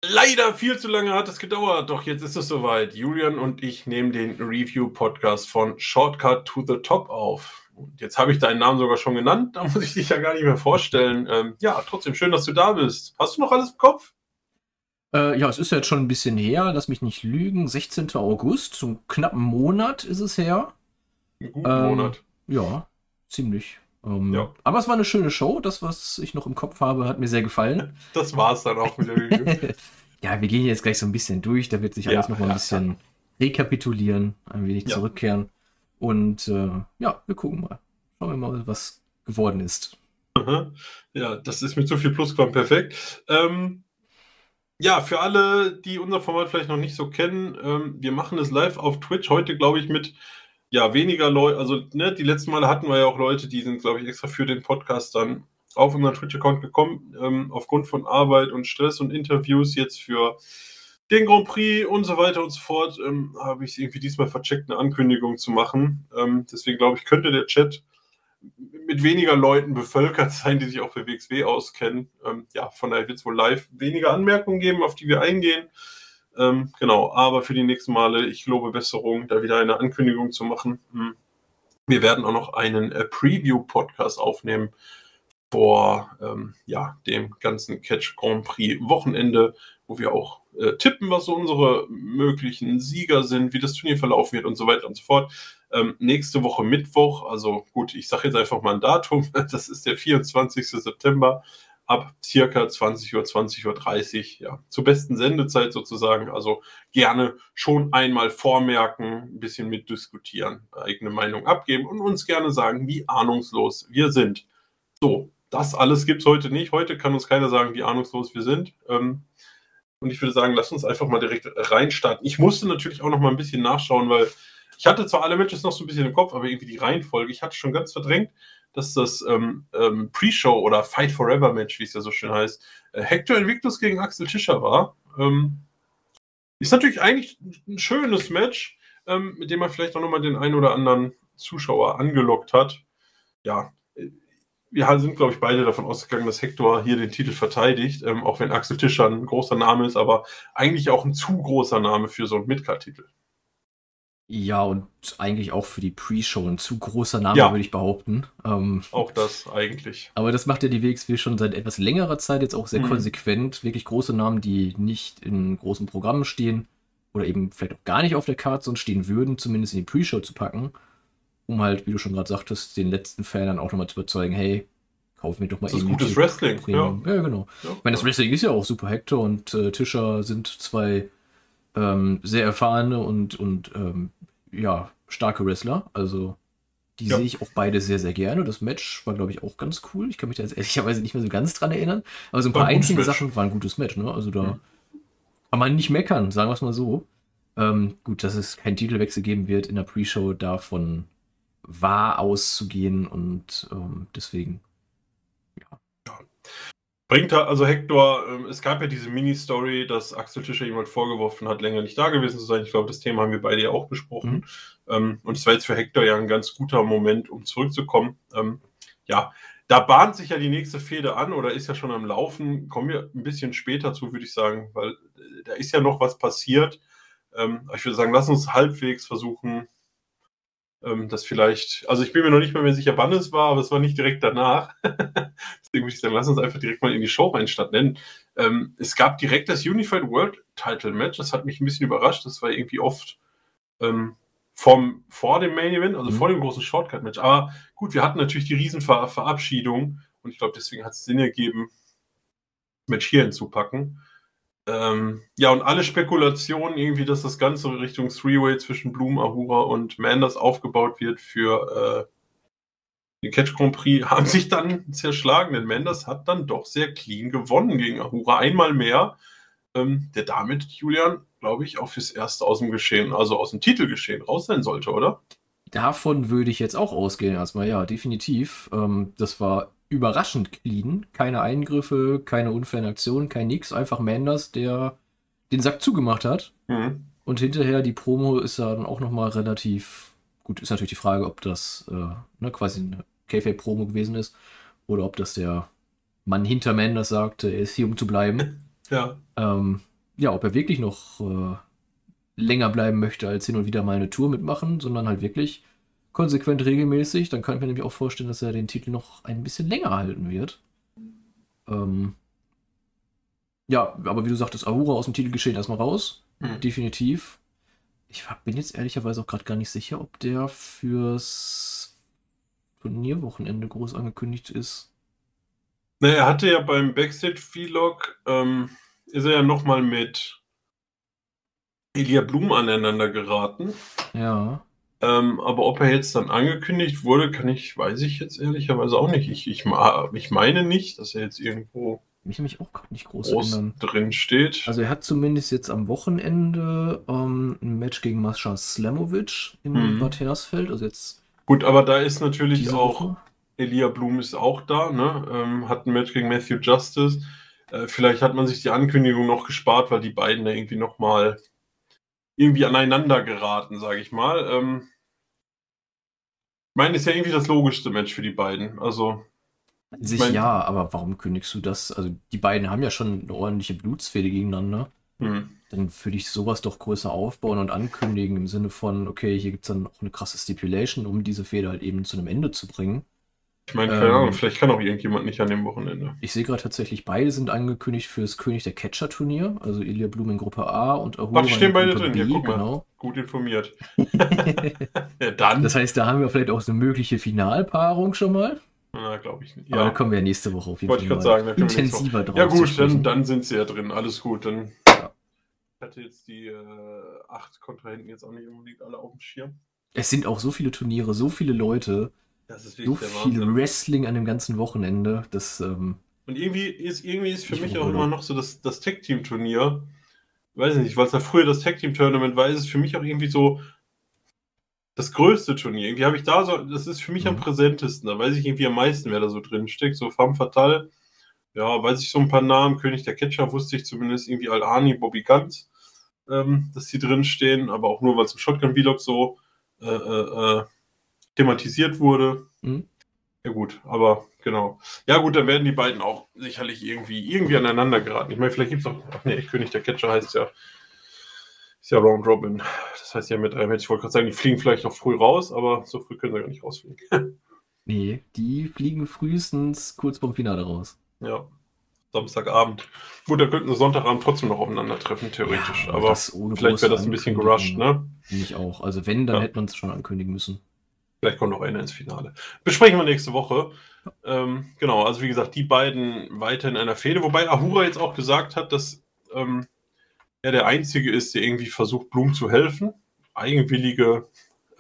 Leider viel zu lange hat es gedauert, doch jetzt ist es soweit. Julian und ich nehmen den Review-Podcast von Shortcut to the Top auf. Und jetzt habe ich deinen Namen sogar schon genannt, da muss ich dich ja gar nicht mehr vorstellen. Ja, trotzdem schön, dass du da bist. Hast du noch alles im Kopf? Ja, es ist ja jetzt schon ein bisschen her, lass mich nicht lügen. 16. August, so einen knappen Monat ist es her. Einen guten Monat. Ja, ziemlich. Ja. Aber es war eine schöne Show. Das, was ich noch im Kopf habe, hat mir sehr gefallen. Das war's dann auch mit der Review. Ja, wir gehen jetzt gleich so ein bisschen durch. Da wird sich alles noch mal ein bisschen rekapitulieren, ein wenig zurückkehren. Und ja, wir gucken mal. Schauen wir mal, was geworden ist. Ja, das ist mit so viel Plusquam perfekt. Ja, für alle, die unser Format vielleicht noch nicht so kennen, wir machen es live auf Twitch. Heute, glaube ich, mit weniger Leute. Also, ne, die letzten Male hatten wir ja auch Leute, die sind, glaube ich, extra für den Podcast dann auf unseren Twitch-Account gekommen, aufgrund von Arbeit und Stress und Interviews jetzt für den Grand Prix und so weiter und so fort, habe ich es irgendwie diesmal vercheckt, eine Ankündigung zu machen. Deswegen glaube ich, könnte der Chat mit weniger Leuten bevölkert sein, die sich auch für WXW auskennen. Ja, von daher wird es wohl live weniger Anmerkungen geben, auf die wir eingehen. Genau, aber für die nächsten Male, ich lobe Besserung, da wieder eine Ankündigung zu machen. Wir werden auch noch einen Preview-Podcast aufnehmen vor dem ganzen Catch Grand Prix Wochenende, wo wir auch tippen, was so unsere möglichen Sieger sind, wie das Turnier verlaufen wird und so weiter und so fort. Nächste Woche Mittwoch, also gut, ich sage jetzt einfach mal ein Datum, das ist der 24. September ab circa 20 Uhr, 20.30 Uhr, ja, zur besten Sendezeit sozusagen, also gerne schon einmal vormerken, ein bisschen mitdiskutieren, eigene Meinung abgeben und uns gerne sagen, wie ahnungslos wir sind. So, das alles gibt es heute nicht. Heute kann uns keiner sagen, wie ahnungslos wir sind. Und ich würde sagen, lass uns einfach mal direkt reinstarten. Ich musste natürlich auch noch mal ein bisschen nachschauen, weil ich hatte zwar alle Matches noch so ein bisschen im Kopf, aber irgendwie die Reihenfolge, ich hatte schon ganz verdrängt, dass das Pre-Show oder Fight Forever Match, wie es ja so schön heißt, Hector Invictus gegen Axel Tischer war. Ist natürlich eigentlich ein schönes Match, mit dem man vielleicht auch noch mal den einen oder anderen Zuschauer angelockt hat. Ja, wir sind, glaube ich, beide davon ausgegangen, dass Hector hier den Titel verteidigt, auch wenn Axel Tischer ein großer Name ist, aber eigentlich auch ein zu großer Name für so einen Midcard-Titel. Ja, und eigentlich auch für die Pre-Show ein zu großer Name, würde ich behaupten. Auch das eigentlich. Aber das macht ja die WXW schon seit etwas längerer Zeit jetzt auch sehr konsequent. Wirklich große Namen, die nicht in großen Programmen stehen oder eben vielleicht auch gar nicht auf der Karte sonst stehen würden, zumindest in die Pre-Show zu packen, um halt, wie du schon gerade sagtest, den letzten Fan dann auch nochmal zu überzeugen, hey, kauf mir doch mal das ist gutes Wrestling. Ja, genau. Ja, ich meine, das Wrestling ist ja auch super. Hector und Tischer sind zwei sehr erfahrene und starke Wrestler. Also die sehe ich auch beide sehr, sehr gerne. Das Match war, glaube ich, auch ganz cool. Ich kann mich da jetzt ehrlicherweise nicht mehr so ganz dran erinnern. Aber so ein paar einzelne Sachen waren ein gutes Match. Ne? Also da kann man nicht meckern, sagen wir es mal so. Gut, dass es keinen Titelwechsel geben wird in der Pre-Show, davon war auszugehen und deswegen, ja. Bringt also Hector, es gab ja diese Mini-Story, dass Axel Tischer jemand vorgeworfen hat, länger nicht da gewesen zu sein. Ich glaube, das Thema haben wir beide ja auch besprochen. Und es war jetzt für Hector ja ein ganz guter Moment, um zurückzukommen. Da bahnt sich ja die nächste Fehde an oder ist ja schon am Laufen. Kommen wir ein bisschen später zu, würde ich sagen, weil da ist ja noch was passiert. Ich würde sagen, lass uns halbwegs versuchen, das vielleicht, also ich bin mir noch nicht mehr sicher, wann es war, aber es war nicht direkt danach. Deswegen würde ich sagen, lass uns einfach direkt mal in die Show reinstarten. Es gab direkt das Unified World Title Match, das hat mich ein bisschen überrascht, das war irgendwie oft vor dem Main Event, also vor dem großen Shortcut Match, aber gut, wir hatten natürlich die Riesenverabschiedung und ich glaube, deswegen hat es Sinn ergeben, das Match hier hinzupacken. Und alle Spekulationen irgendwie, dass das Ganze Richtung Three-Way zwischen Bloom, Ahura und Manders aufgebaut wird für den Catch Grand Prix, haben sich dann zerschlagen, denn Manders hat dann doch sehr clean gewonnen gegen Ahura. Einmal mehr, der damit, Julian, glaube ich, auch fürs Erste aus dem Geschehen, also aus dem Titelgeschehen raus sein sollte, oder? Davon würde ich jetzt auch ausgehen erstmal, ja, definitiv. Das war überraschend clean. Keine Eingriffe, keine unfairen Aktionen, kein nix. Einfach Manders, der den Sack zugemacht hat. Und hinterher die Promo ist dann auch nochmal relativ gut. Ist natürlich die Frage, ob das quasi eine Kayfabe-Promo gewesen ist oder ob das der Mann hinter Manders sagte, er ist hier, um zu bleiben. Ja. ob er wirklich noch länger bleiben möchte, als hin und wieder mal eine Tour mitmachen, sondern halt wirklich konsequent regelmäßig. Dann kann ich mir nämlich auch vorstellen, dass er den Titel noch ein bisschen länger halten wird. Ja, aber wie du sagtest, Ahura aus dem Titelgeschehen erstmal raus. Definitiv. Ich bin jetzt ehrlicherweise auch gerade gar nicht sicher, ob der fürs Turnierwochenende groß angekündigt ist. Na, er hatte ja beim Backstage-Vlog, ist er ja nochmal mit Ilja Blum aneinander geraten. Ja. Aber ob er jetzt dann angekündigt wurde, weiß ich jetzt ehrlicherweise auch nicht. Ich meine nicht, dass er jetzt irgendwo mich auch gerade nicht groß drin steht. Also er hat zumindest jetzt am Wochenende ein Match gegen Mascha Slamovic in Bad Hersfeld. Also jetzt gut, aber da ist natürlich auch Ilja Blum ist auch da, ne? Hat ein Match gegen Matthew Justice. Vielleicht hat man sich die Ankündigung noch gespart, weil die beiden da irgendwie nochmal aneinander geraten, sage ich mal. Ich meine, ist ja irgendwie das logischste Match für die beiden. Also ja, aber warum kündigst du das? Also die beiden haben ja schon eine ordentliche Blutsfehde gegeneinander. Dann würde ich sowas doch größer aufbauen und ankündigen im Sinne von, okay, hier gibt es dann auch eine krasse Stipulation, um diese Fehde halt eben zu einem Ende zu bringen. Ich meine, keine Ahnung, vielleicht kann auch irgendjemand nicht an dem Wochenende. Ich sehe gerade tatsächlich, beide sind angekündigt für das König der Catcher-Turnier, also Ilja Blum in Gruppe A und Ahura die stehen beide drin, B, ja, guck mal. Genau. Gut informiert. Ja, dann. Das heißt, da haben wir vielleicht auch eine mögliche Finalpaarung schon mal. Na, glaube ich nicht. Aber da kommen wir ja nächste Woche auf jeden Fall sagen, intensiver drauf. Ja gut, dann sind sie ja drin, alles gut. Dann ich hatte jetzt die 8 Kontrahenten jetzt auch nicht unbedingt alle auf dem Schirm. Es sind auch so viele Turniere, so viele Leute, das ist so viel Wrestling an dem ganzen Wochenende. Und irgendwie ist für mich auch immer noch so das Tag-Team-Turnier. Weiß ich nicht, weil es ja früher das Tag-Team-Tournament war, ist es für mich auch irgendwie so das größte Turnier. Irgendwie habe ich das ist für mich am präsentesten. Da weiß ich irgendwie am meisten, wer da so drin steckt. So Femme Fatale, ja, weiß ich so ein paar Namen. König der Catcher wusste ich zumindest irgendwie Al-Ani, Bobby Guns, dass die drin stehen. Aber auch nur, weil es im Shotgun-Vlog so thematisiert wurde. Ja gut, aber genau. Ja gut, dann werden die beiden auch sicherlich irgendwie aneinander geraten. Ich meine, vielleicht gibt es auch, König der Catcher ist ja Round Robin. Das heißt ja mit 3 Matches. Ich wollte gerade sagen, die fliegen vielleicht noch früh raus, aber so früh können sie gar nicht rausfliegen. Nee, die fliegen frühestens kurz vorm Finale raus. Ja, Samstagabend. Gut, da könnten sie Sonntagabend trotzdem noch aufeinandertreffen, theoretisch. Ja, aber vielleicht wäre das ein bisschen gerusht, ne? Ich auch. Also wenn, dann hätte man es schon ankündigen müssen. Vielleicht kommt noch einer ins Finale. Besprechen wir nächste Woche. Genau, also wie gesagt, die beiden weiter in einer Fehde. Wobei Ahura jetzt auch gesagt hat, dass er der Einzige ist, der irgendwie versucht, Blum zu helfen. Eigenwillige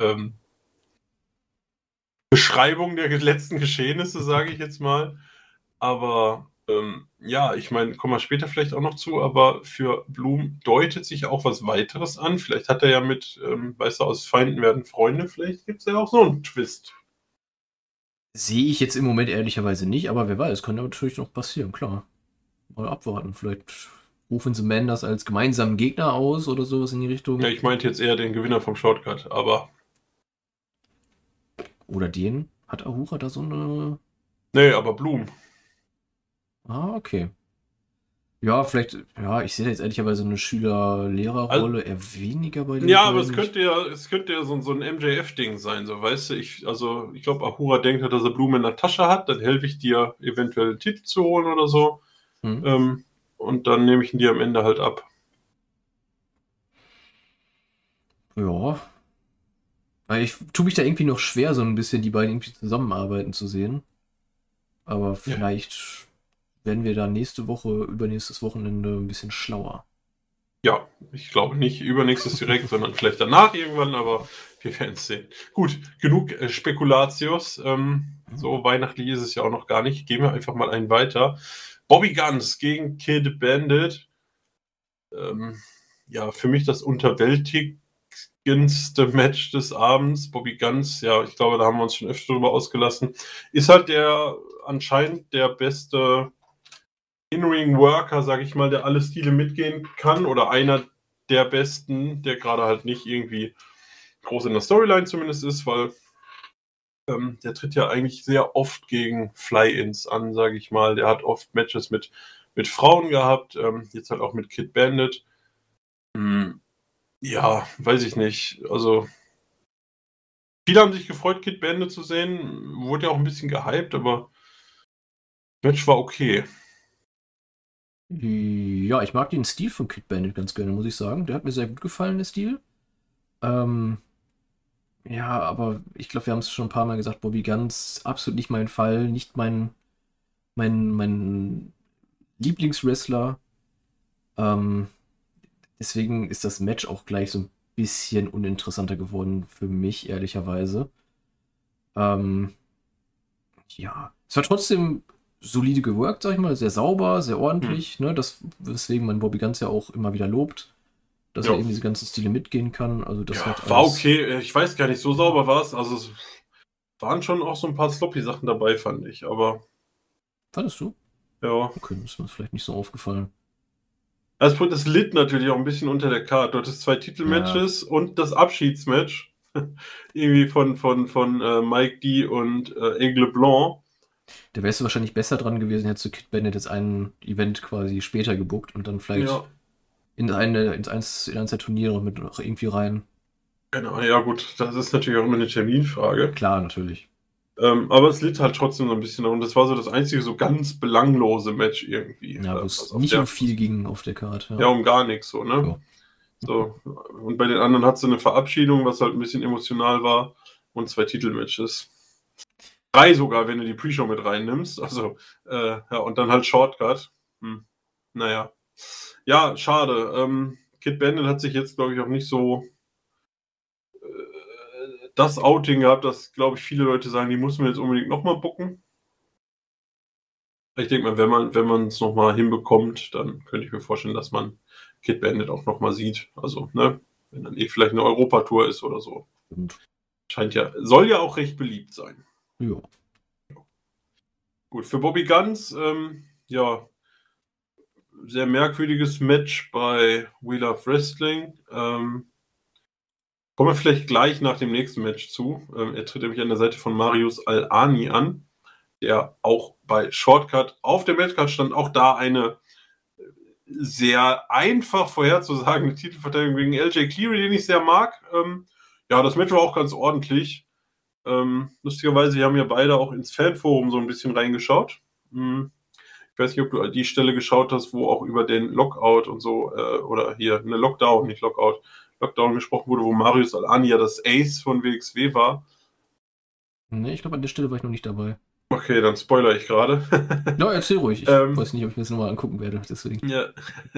Beschreibung der letzten Geschehnisse, sage ich jetzt mal. Aber ja, ich meine, kommen wir später vielleicht auch noch zu, aber für Blum deutet sich auch was weiteres an. Vielleicht hat er ja mit, weißt du, aus Feinden werden Freunde, vielleicht gibt es ja auch so einen Twist. Sehe ich jetzt im Moment ehrlicherweise nicht, aber wer weiß, kann ja natürlich noch passieren, klar. Mal abwarten, vielleicht rufen sie Manders als gemeinsamen Gegner aus oder sowas in die Richtung. Ja, ich meinte jetzt eher den Gewinner vom Shortcut, aber... Oder den? Hat Ahura da so eine... Nee, aber Blum. Ah, okay. Ja, vielleicht, ich sehe jetzt ehrlicherweise eine Schüler-Lehrer-Rolle eher weniger bei den Ja, aber es könnte ja so ein MJF-Ding sein, so, weißt du, ich glaube, Ahura denkt, dass er Blum in der Tasche hat, dann helfe ich dir, eventuell einen Titel zu holen oder so. Und dann nehme ich ihn dir am Ende halt ab. Ja. Weil ich tue mich da irgendwie noch schwer, so ein bisschen die beiden irgendwie zusammenarbeiten zu sehen. Aber vielleicht werden wir da übernächstes Wochenende ein bisschen schlauer. Ja, ich glaube nicht übernächstes direkt, sondern vielleicht danach irgendwann, aber wir werden es sehen. Gut, genug Spekulatius. So weihnachtlich ist es ja auch noch gar nicht. Gehen wir einfach mal einen weiter. Bobby Guns gegen Kid Bandit. Ja, für mich das unterwältigendste Match des Abends. Bobby Guns, ja, ich glaube, da haben wir uns schon öfter drüber ausgelassen. Ist halt anscheinend der beste In-Ring-Worker, sage ich mal, der alle Stile mitgehen kann oder einer der besten, der gerade halt nicht irgendwie groß in der Storyline zumindest ist, weil der tritt ja eigentlich sehr oft gegen Fly-Ins an, sage ich mal. Der hat oft Matches mit mit Frauen gehabt, jetzt halt auch mit Kid Bandit. Ja, weiß ich nicht. Also, viele haben sich gefreut, Kid Bandit zu sehen. Wurde ja auch ein bisschen gehypt, aber das Match war okay. Ja, ich mag den Stil von Kid Bandit ganz gerne, muss ich sagen. Der hat mir sehr gut gefallen, der Stil. Ja, aber ich glaube, wir haben es schon ein paar Mal gesagt, Bobby Guns, absolut nicht mein Fall, nicht mein Lieblingswrestler. Deswegen ist das Match auch gleich so ein bisschen uninteressanter geworden für mich, ehrlicherweise. Ja, es war trotzdem solide geworkt, sag ich mal, sehr sauber, sehr ordentlich, ne? Weswegen man Bobby Guns ja auch immer wieder lobt, dass er eben diese ganzen Stile mitgehen kann. Also das hat war okay. Ich weiß gar nicht, so sauber war es. Also es waren schon auch so ein paar Sloppy-Sachen dabei, fand ich, aber. Fandest du? Ja. Okay, ist mir vielleicht nicht so aufgefallen. Das litt natürlich auch ein bisschen unter der Karte. Du hattest 2 Titelmatches und das Abschiedsmatch. Irgendwie von Mike D und Aigle Blanc. Da wärst du wahrscheinlich besser dran gewesen, hättest du Kid Bandit jetzt ein Event quasi später gebuckt und dann vielleicht in eins der Turniere mit noch irgendwie rein. Genau, ja gut, das ist natürlich auch immer eine Terminfrage. Klar, natürlich. Aber es litt halt trotzdem so ein bisschen und das war so das einzige so ganz belanglose Match irgendwie. Ja, wo es nicht um viel ging auf der Karte. Ja, um gar nichts so, ne? Ja. So, und bei den anderen hat sie eine Verabschiedung, was halt ein bisschen emotional war und 2 Titelmatches. 3 sogar, wenn du die Pre-Show mit reinnimmst. Also, ja, und dann halt Shortcut. Naja. Ja, schade. Kid Bandit hat sich jetzt, glaube ich, auch nicht so das Outing gehabt, dass, glaube ich, viele Leute sagen, die muss man jetzt unbedingt nochmal bucken. Ich denke mal, wenn man es nochmal hinbekommt, dann könnte ich mir vorstellen, dass man Kid Bandit auch nochmal sieht. Also, ne, wenn dann vielleicht eine Europatour ist oder so. Soll ja auch recht beliebt sein. Ja. Gut, für Bobby Guns, ja, sehr merkwürdiges Match bei We Love Wrestling. Kommen wir vielleicht gleich nach dem nächsten Match zu. Er tritt nämlich an der Seite von Marius Al-Ani an, der auch bei Shortcut auf der Matchcard stand. Auch da eine sehr einfach vorherzusagende Titelverteidigung gegen LJ Cleary, den ich sehr mag. Ja, das Match war auch ganz ordentlich. Lustigerweise, wir haben ja beide auch ins Fanforum so ein bisschen reingeschaut. Ich weiß nicht, ob du die Stelle geschaut hast, wo auch über den Lockout und so, oder hier, eine Lockdown, nicht Lockout, Lockdown gesprochen wurde, wo Marius Al-Ani ja das Ace von WXW war. Ne, ich glaube, an der Stelle war ich noch nicht dabei. Okay, dann spoilere ich gerade. Ja, erzähl ruhig. Ich weiß nicht, ob ich mir das nochmal angucken werde, deswegen. Ja.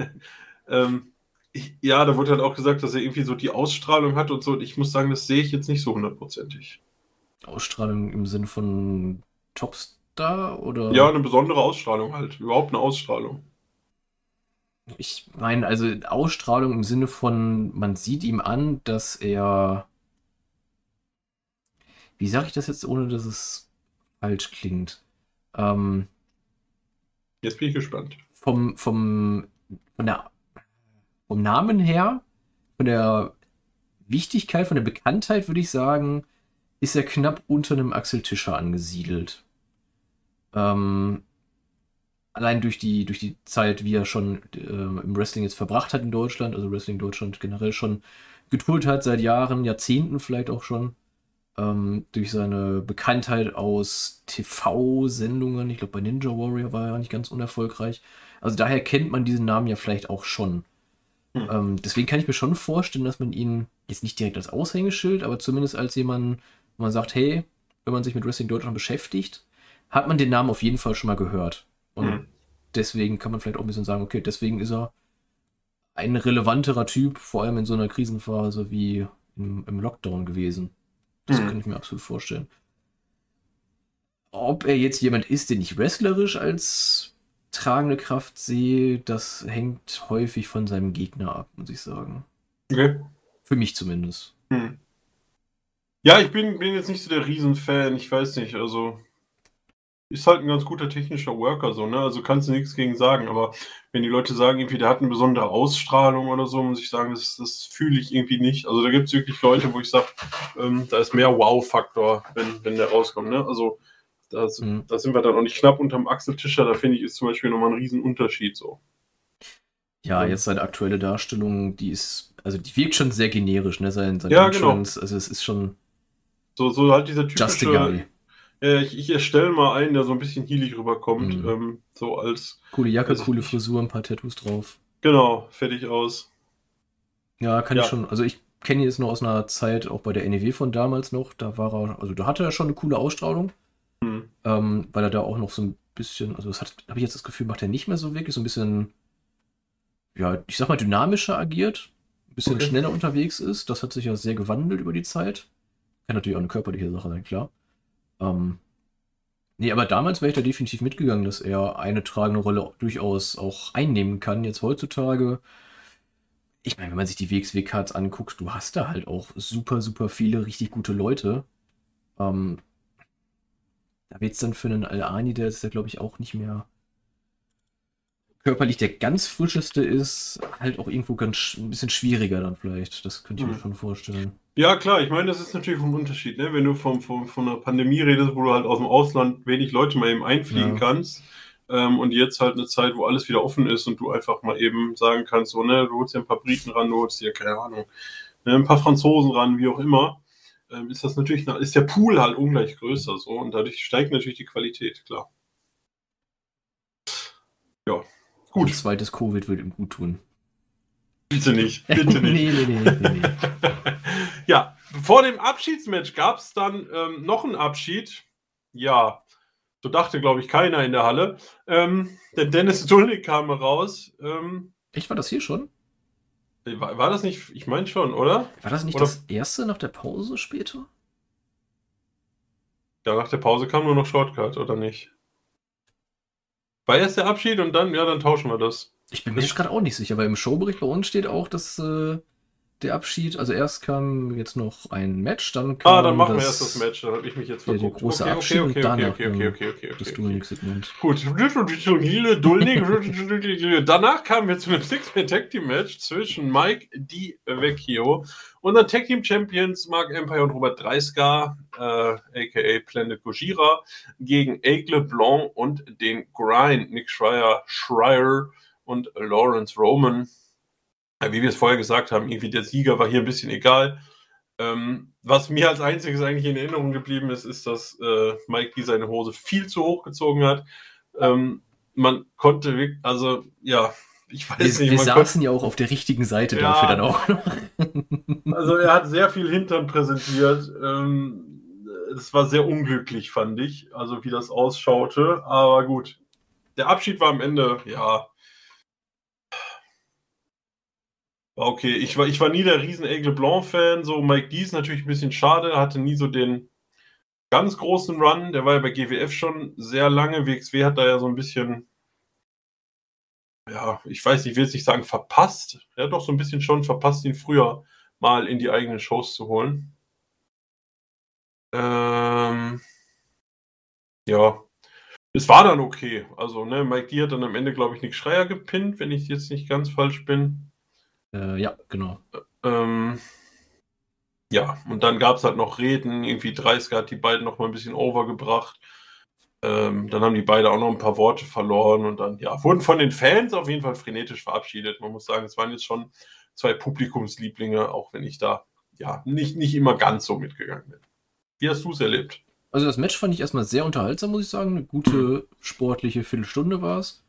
Ja, da wurde halt auch gesagt, dass er irgendwie so die Ausstrahlung hat und so. Und ich muss sagen, das sehe ich jetzt nicht so 100%. Ausstrahlung im Sinne von Topstar oder? Ja, eine besondere Ausstrahlung halt. Überhaupt eine Ausstrahlung. Ich meine, also Ausstrahlung im Sinne von, man sieht ihm an, dass er. Wie sage ich das jetzt, ohne dass es falsch klingt? Jetzt bin ich gespannt. Vom Namen her, von der Wichtigkeit, von der Bekanntheit würde ich sagen, ist er knapp unter einem Axel Tischer angesiedelt. Allein durch die Zeit, wie er schon im Wrestling jetzt verbracht hat in Deutschland, also Wrestling Deutschland generell schon getourt hat, seit Jahren, Jahrzehnten vielleicht auch schon. Durch seine Bekanntheit aus TV-Sendungen, ich glaube bei Ninja Warrior war er nicht ganz unerfolgreich. Also daher kennt man diesen Namen ja vielleicht auch schon. Deswegen kann ich mir schon vorstellen, dass man ihn jetzt nicht direkt als Aushängeschild, aber zumindest als jemanden, wo man sagt, hey, wenn man sich mit Wrestling Deutschland beschäftigt, hat man den Namen auf jeden Fall schon mal gehört. Und deswegen kann man vielleicht auch ein bisschen sagen, okay, deswegen ist er ein relevanterer Typ, vor allem in so einer Krisenphase wie im Lockdown gewesen. Das kann ich mir absolut vorstellen. Ob er jetzt jemand ist, den ich wrestlerisch als tragende Kraft sehe, das hängt häufig von seinem Gegner ab, muss ich sagen. Okay. Für mich zumindest. Ja, ich bin jetzt nicht so der Riesenfan, ich weiß nicht, also ist halt ein ganz guter technischer Worker, so, ne? Also kannst du nichts gegen sagen, aber wenn die Leute sagen, irgendwie, der hat eine besondere Ausstrahlung oder so, muss ich sagen, das fühle ich irgendwie nicht. Also da gibt es wirklich Leute, wo ich sage, da ist mehr Wow-Faktor, wenn der rauskommt, ne? Also Da sind wir dann auch nicht knapp unterm Axel Tischer. Da finde ich, ist zum Beispiel nochmal ein Riesenunterschied so. Ja, jetzt seine aktuelle Darstellung, die wirkt schon sehr generisch, ne? Sein Ja, Entrance, also es ist schon so halt dieser just a typische, guy. ich erstelle mal einen, der so ein bisschen heelig rüberkommt, so als... Coole Jacke, coole Frisur, ein paar Tattoos drauf. Genau, fertig aus. Ja, kann ich schon, also ich kenne ihn jetzt noch aus einer Zeit, auch bei der NEW von damals noch, da hatte er schon eine coole Ausstrahlung, weil er da auch noch so ein bisschen, also das habe ich jetzt das Gefühl, macht er nicht mehr so wirklich, so ein bisschen, ja, ich sag mal, dynamischer agiert, ein bisschen schneller unterwegs ist. Das hat sich ja sehr gewandelt über die Zeit. Kann natürlich auch eine körperliche Sache sein, klar. Nee, aber damals wäre ich da definitiv mitgegangen, dass er eine tragende Rolle durchaus auch einnehmen kann. Jetzt heutzutage, ich meine, wenn man sich die WXW-Cards anguckt, du hast da halt auch super, super viele richtig gute Leute. Da wird es dann für einen Al-Ani, der ist ja, glaube ich, auch nicht mehr körperlich der ganz frischeste ist, halt auch irgendwo ein bisschen schwieriger dann vielleicht. Das könnte ich mir schon vorstellen. Ja, klar, ich meine, das ist natürlich ein Unterschied, ne? Wenn du von einer Pandemie redest, wo du halt aus dem Ausland wenig Leute mal eben einfliegen kannst, und jetzt halt eine Zeit, wo alles wieder offen ist und du einfach mal eben sagen kannst, so, ne, du holst dir ein paar Briten ran, du holst dir, keine Ahnung, ne, ein paar Franzosen ran, wie auch immer, ist das natürlich, ist der Pool halt ungleich größer, so, und dadurch steigt natürlich die Qualität, klar. Ja, gut. Ein zweites Covid würde ihm gut tun. Bitte nicht, bitte nicht. Nee. Ja, vor dem Abschiedsmatch gab es dann noch einen Abschied. Ja, so dachte, glaube ich, keiner in der Halle. Denn Dennis Dulnik kam raus. Echt, war das hier schon? War das nicht? Ich meine schon, oder? War das nicht das erste nach der Pause später? Ja, nach der Pause kam nur noch Shortcut, oder nicht? War erst der Abschied und dann, ja, dann tauschen wir das. Ich bin mir jetzt gerade auch nicht sicher, weil im Showbericht bei uns steht auch, dass der Abschied, also erst kam jetzt noch ein Match, dann kam dann machen wir erst das Match, dann habe ich mich jetzt verguckt. Der große Abschied und danach das Dulnik-Segment. Gut, Dulnik. Danach kamen wir zu einem Six-Man-Tag-Team-Match zwischen Mike DiVecchio und den Tag-Team-Champions Mark Empire und Robert Dreisker, a.k.a. Planet Gojira, gegen Aigle Blanc und den Grind, Nick Schreier und Lawrence Roman. Wie wir es vorher gesagt haben, irgendwie der Sieger war hier ein bisschen egal. Was mir als einziges eigentlich in Erinnerung geblieben ist, ist, dass Mike D seine Hose viel zu hoch gezogen hat. Man konnte wirklich, also ja, ich weiß nicht. Wir saßen ja auch auf der richtigen Seite dafür dann auch. Also er hat sehr viel Hintern präsentiert. Es war sehr unglücklich, fand ich, also wie das ausschaute. Aber gut, der Abschied war am Ende, ja, okay, ich war nie der riesen Aigle Blanc-Fan, so Mike D ist natürlich ein bisschen schade, hatte nie so den ganz großen Run, der war ja bei GWF schon sehr lange, WXW hat da ja so ein bisschen, ja, ich weiß nicht, ich will jetzt nicht sagen verpasst, er hat doch so ein bisschen schon verpasst, ihn früher mal in die eigenen Shows zu holen. Ja, es war dann okay, also ne, Mike D hat dann am Ende, glaube ich, Nick Schreier gepinnt, wenn ich jetzt nicht ganz falsch bin. Ja, genau. Ja, und dann gab es halt noch Reden, irgendwie Dreisker hat die beiden noch mal ein bisschen overgebracht. Dann haben die beide auch noch ein paar Worte verloren und dann, ja, wurden von den Fans auf jeden Fall frenetisch verabschiedet. Man muss sagen, es waren jetzt schon 2 Publikumslieblinge, auch wenn ich da, ja, nicht immer ganz so mitgegangen bin. Wie hast du es erlebt? Also das Match fand ich erstmal sehr unterhaltsam, muss ich sagen. Eine gute sportliche Viertelstunde war es.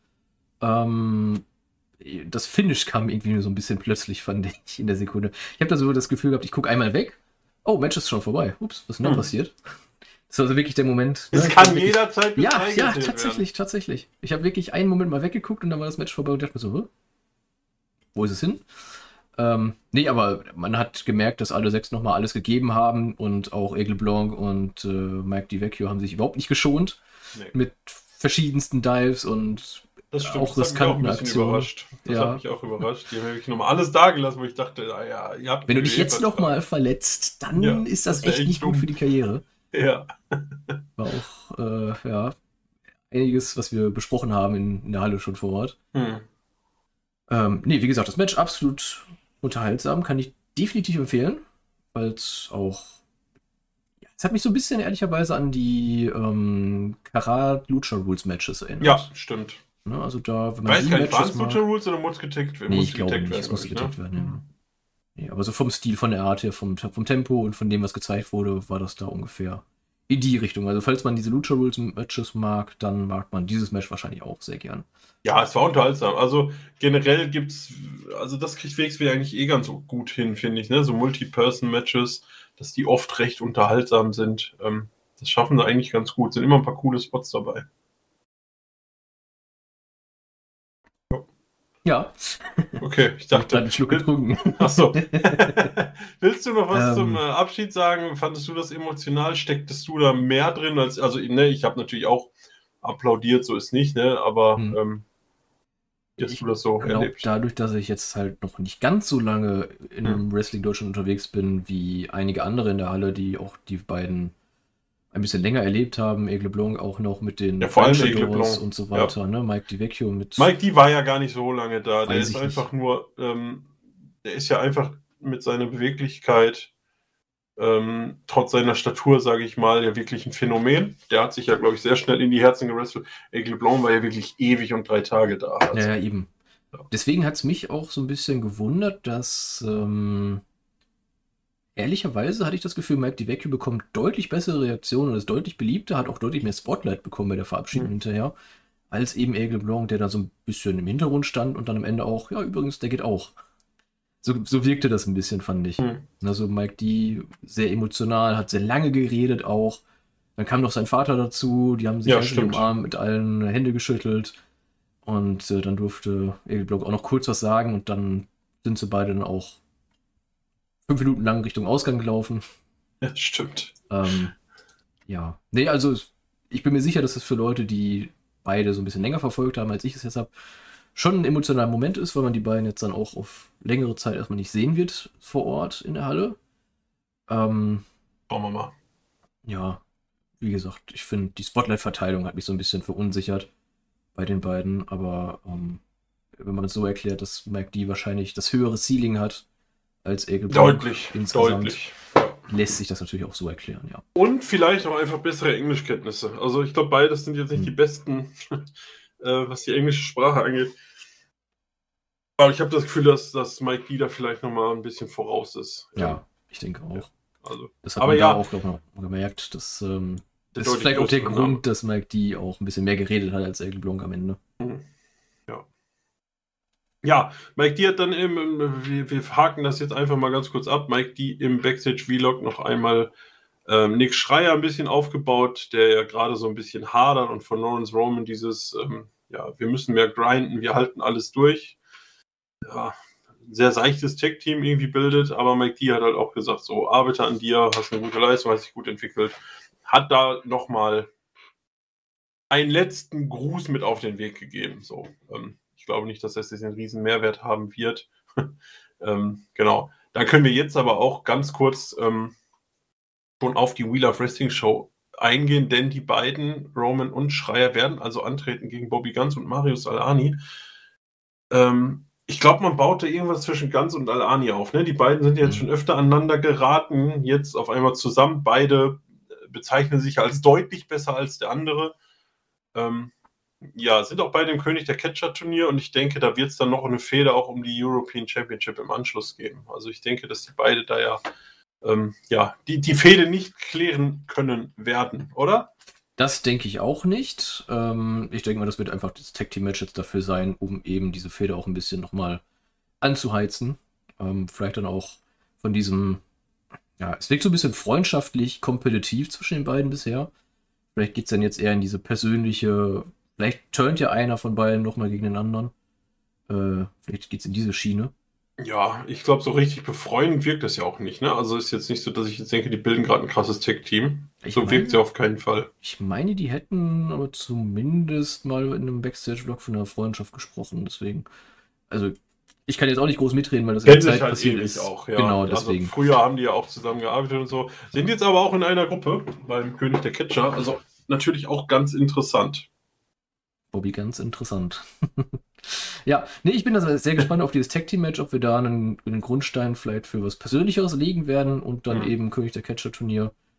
Das Finish kam irgendwie so ein bisschen plötzlich, fand ich, in der Sekunde. Ich habe da so das Gefühl gehabt, ich gucke einmal weg. Oh, Match ist schon vorbei. Ups, was ist denn da passiert? Das war also wirklich der Moment. Es kann jederzeit Ja, tatsächlich. Ich habe wirklich einen Moment mal weggeguckt und dann war das Match vorbei und dachte mir so, wo ist es hin? Nee, aber man hat gemerkt, dass alle 6 nochmal alles gegeben haben und auch Aigle Blanc und Mike DiVecchio haben sich überhaupt nicht geschont mit verschiedensten Dives und das stimmt, auch riskanten Aktionen. Das hat mich auch überrascht. Die haben wirklich nochmal alles dagelassen, wo ich dachte, ihr habt wenn du dich jetzt nochmal verletzt, dann ist das echt nicht gut für die Karriere. Ja. War auch, einiges, was wir besprochen haben in der Halle schon vor Ort. Nee, wie gesagt, das Match absolut unterhaltsam, kann ich definitiv empfehlen, weil es auch Es hat mich so ein bisschen ehrlicherweise an die Karat Lucha Rules Matches erinnert. Ja, stimmt. Ne, also da, wenn man weiß gar nicht, waren es Lucha Rules oder muss getaggt werden? Nee, ich glaube nicht, es muss getaggt werden, ja. Nee, aber so vom Stil, von der Art her, vom Tempo und von dem, was gezeigt wurde, war das da ungefähr in die Richtung. Also falls man diese Lucha Rules Matches mag, dann mag man dieses Match wahrscheinlich auch sehr gern. Ja, es war unterhaltsam. Also generell gibt's, also das kriegt WXW eigentlich eh ganz so gut hin, finde ich, ne? So Multi-Person-Matches, dass die oft recht unterhaltsam sind. Das schaffen sie eigentlich ganz gut. Sind immer ein paar coole Spots dabei. Ja. Okay, ich dachte. Einen Schluck getrunken. Achso. Willst du noch was zum Abschied sagen? Fandest du das emotional? Stecktest du da mehr drin? Also, ne, ich habe natürlich auch applaudiert, so ist nicht, ne? Aber wie hast du das so erlebt? Dadurch, dass ich jetzt halt noch nicht ganz so lange in Wrestling Deutschland unterwegs bin, wie einige andere in der Halle, die auch die beiden ein bisschen länger erlebt haben, Aigle Blanc auch noch mit den Franchise und so weiter, ne? Mike DiVecchio mit... Mike D war ja gar nicht so lange da, der ist einfach nur, der ist ja einfach mit seiner Beweglichkeit, trotz seiner Statur, sage ich mal, ja wirklich ein Phänomen. Der hat sich ja, glaube ich, sehr schnell in die Herzen gewrestelt. Aigle Blanc war ja wirklich ewig und 3 Tage da. Also. Ja, eben. Ja. Deswegen hat es mich auch so ein bisschen gewundert, dass... ehrlicherweise hatte ich das Gefühl, Mike DiVecchio bekommt deutlich bessere Reaktionen und ist deutlich beliebter, hat auch deutlich mehr Spotlight bekommen bei der Verabschiedung hinterher, als eben Aigle Blanc, der da so ein bisschen im Hintergrund stand und dann am Ende auch, ja, übrigens, der geht auch. So wirkte das ein bisschen, fand ich. Also Mike D, sehr emotional, hat sehr lange geredet auch. Dann kam noch sein Vater dazu, die haben sich umarmt, mit allen Hände geschüttelt und dann durfte Aigle Blanc auch noch kurz was sagen und dann sind sie beide dann auch 5 Minuten lang Richtung Ausgang gelaufen. Ja, stimmt. Ja. Nee, also ich bin mir sicher, dass es für Leute, die beide so ein bisschen länger verfolgt haben, als ich es jetzt habe, schon ein emotionaler Moment ist, weil man die beiden jetzt dann auch auf längere Zeit erstmal nicht sehen wird vor Ort in der Halle. Schauen wir mal. Ja, wie gesagt, ich finde, die Spotlight-Verteilung hat mich so ein bisschen verunsichert bei den beiden, aber wenn man es so erklärt, dass Mike D wahrscheinlich das höhere Ceiling hat als Aigle Blanc insgesamt, lässt sich das natürlich auch so erklären, ja. Und vielleicht auch einfach bessere Englischkenntnisse. Also ich glaube, beides sind jetzt nicht die besten, was die englische Sprache angeht. Aber ich habe das Gefühl, dass Mike D da vielleicht nochmal ein bisschen voraus ist. Ja, ich denke auch. Ja, also. Das hat man da auch noch gemerkt. Das ist vielleicht auch der Grund, dass Mike D auch ein bisschen mehr geredet hat als Aigle Blanc am Ende. Ja. Ja, Mike D hat dann wir haken das jetzt einfach mal ganz kurz ab, Mike D im Backstage-Vlog noch einmal Nick Schreier ein bisschen aufgebaut, der ja gerade so ein bisschen hadert und von Lawrence Roman dieses, wir müssen mehr grinden, wir halten alles durch. Ja, sehr seichtes Tech-Team irgendwie bildet, aber Mike D hat halt auch gesagt, so, arbeite an dir, hast eine gute Leistung, hast dich gut entwickelt, hat da nochmal einen letzten Gruß mit auf den Weg gegeben, so, ich glaube nicht, dass das jetzt einen riesen Mehrwert haben wird. Genau. Dann können wir jetzt aber auch ganz kurz schon auf die Wheel of Wrestling Show eingehen, denn die beiden, Roman und Schreier, werden also antreten gegen Bobby Guns und Marius Al-Ani. Ich glaube, man baute irgendwas zwischen Guns und Al-Ani auf. Ne? Die beiden sind jetzt schon öfter aneinander geraten, jetzt auf einmal zusammen. Beide bezeichnen sich als deutlich besser als der andere. Sind auch beide im König der Catcher-Turnier und ich denke, da wird es dann noch eine Fehde auch um die European Championship im Anschluss geben. Also ich denke, dass die beide da die Fehde nicht klären können werden, oder? Das denke ich auch nicht. Ich denke mal, das wird einfach das Tag-Team-Match jetzt dafür sein, um eben diese Fehde auch ein bisschen nochmal anzuheizen. Vielleicht dann auch von diesem, es wirkt so ein bisschen freundschaftlich, kompetitiv zwischen den beiden bisher. Vielleicht geht es dann jetzt eher in diese persönliche, vielleicht turnt ja einer von beiden nochmal gegen den anderen. Vielleicht geht es in diese Schiene. Ja, ich glaube, so richtig befreundend wirkt das ja auch nicht, ne? Also ist jetzt nicht so, dass ich jetzt denke, die bilden gerade ein krasses Tech-Team. So wirkt es ja auf keinen Fall. Ich meine, die hätten aber zumindest mal in einem Backstage-Vlog von einer Freundschaft gesprochen, deswegen. Also, ich kann jetzt auch nicht groß mitreden, weil das in der Zeit halt passiert ist. Auch, ja. Genau, deswegen. Also früher haben die ja auch zusammengearbeitet und so. Sind jetzt aber auch in einer Gruppe beim König der Catcher. Also natürlich auch ganz interessant. Bobby, ganz interessant. Ja, nee, ich bin da sehr gespannt auf dieses Tag-Team-Match, ob wir da einen Grundstein vielleicht für was Persönlicheres legen werden und dann eben König der Catcher-Turnier.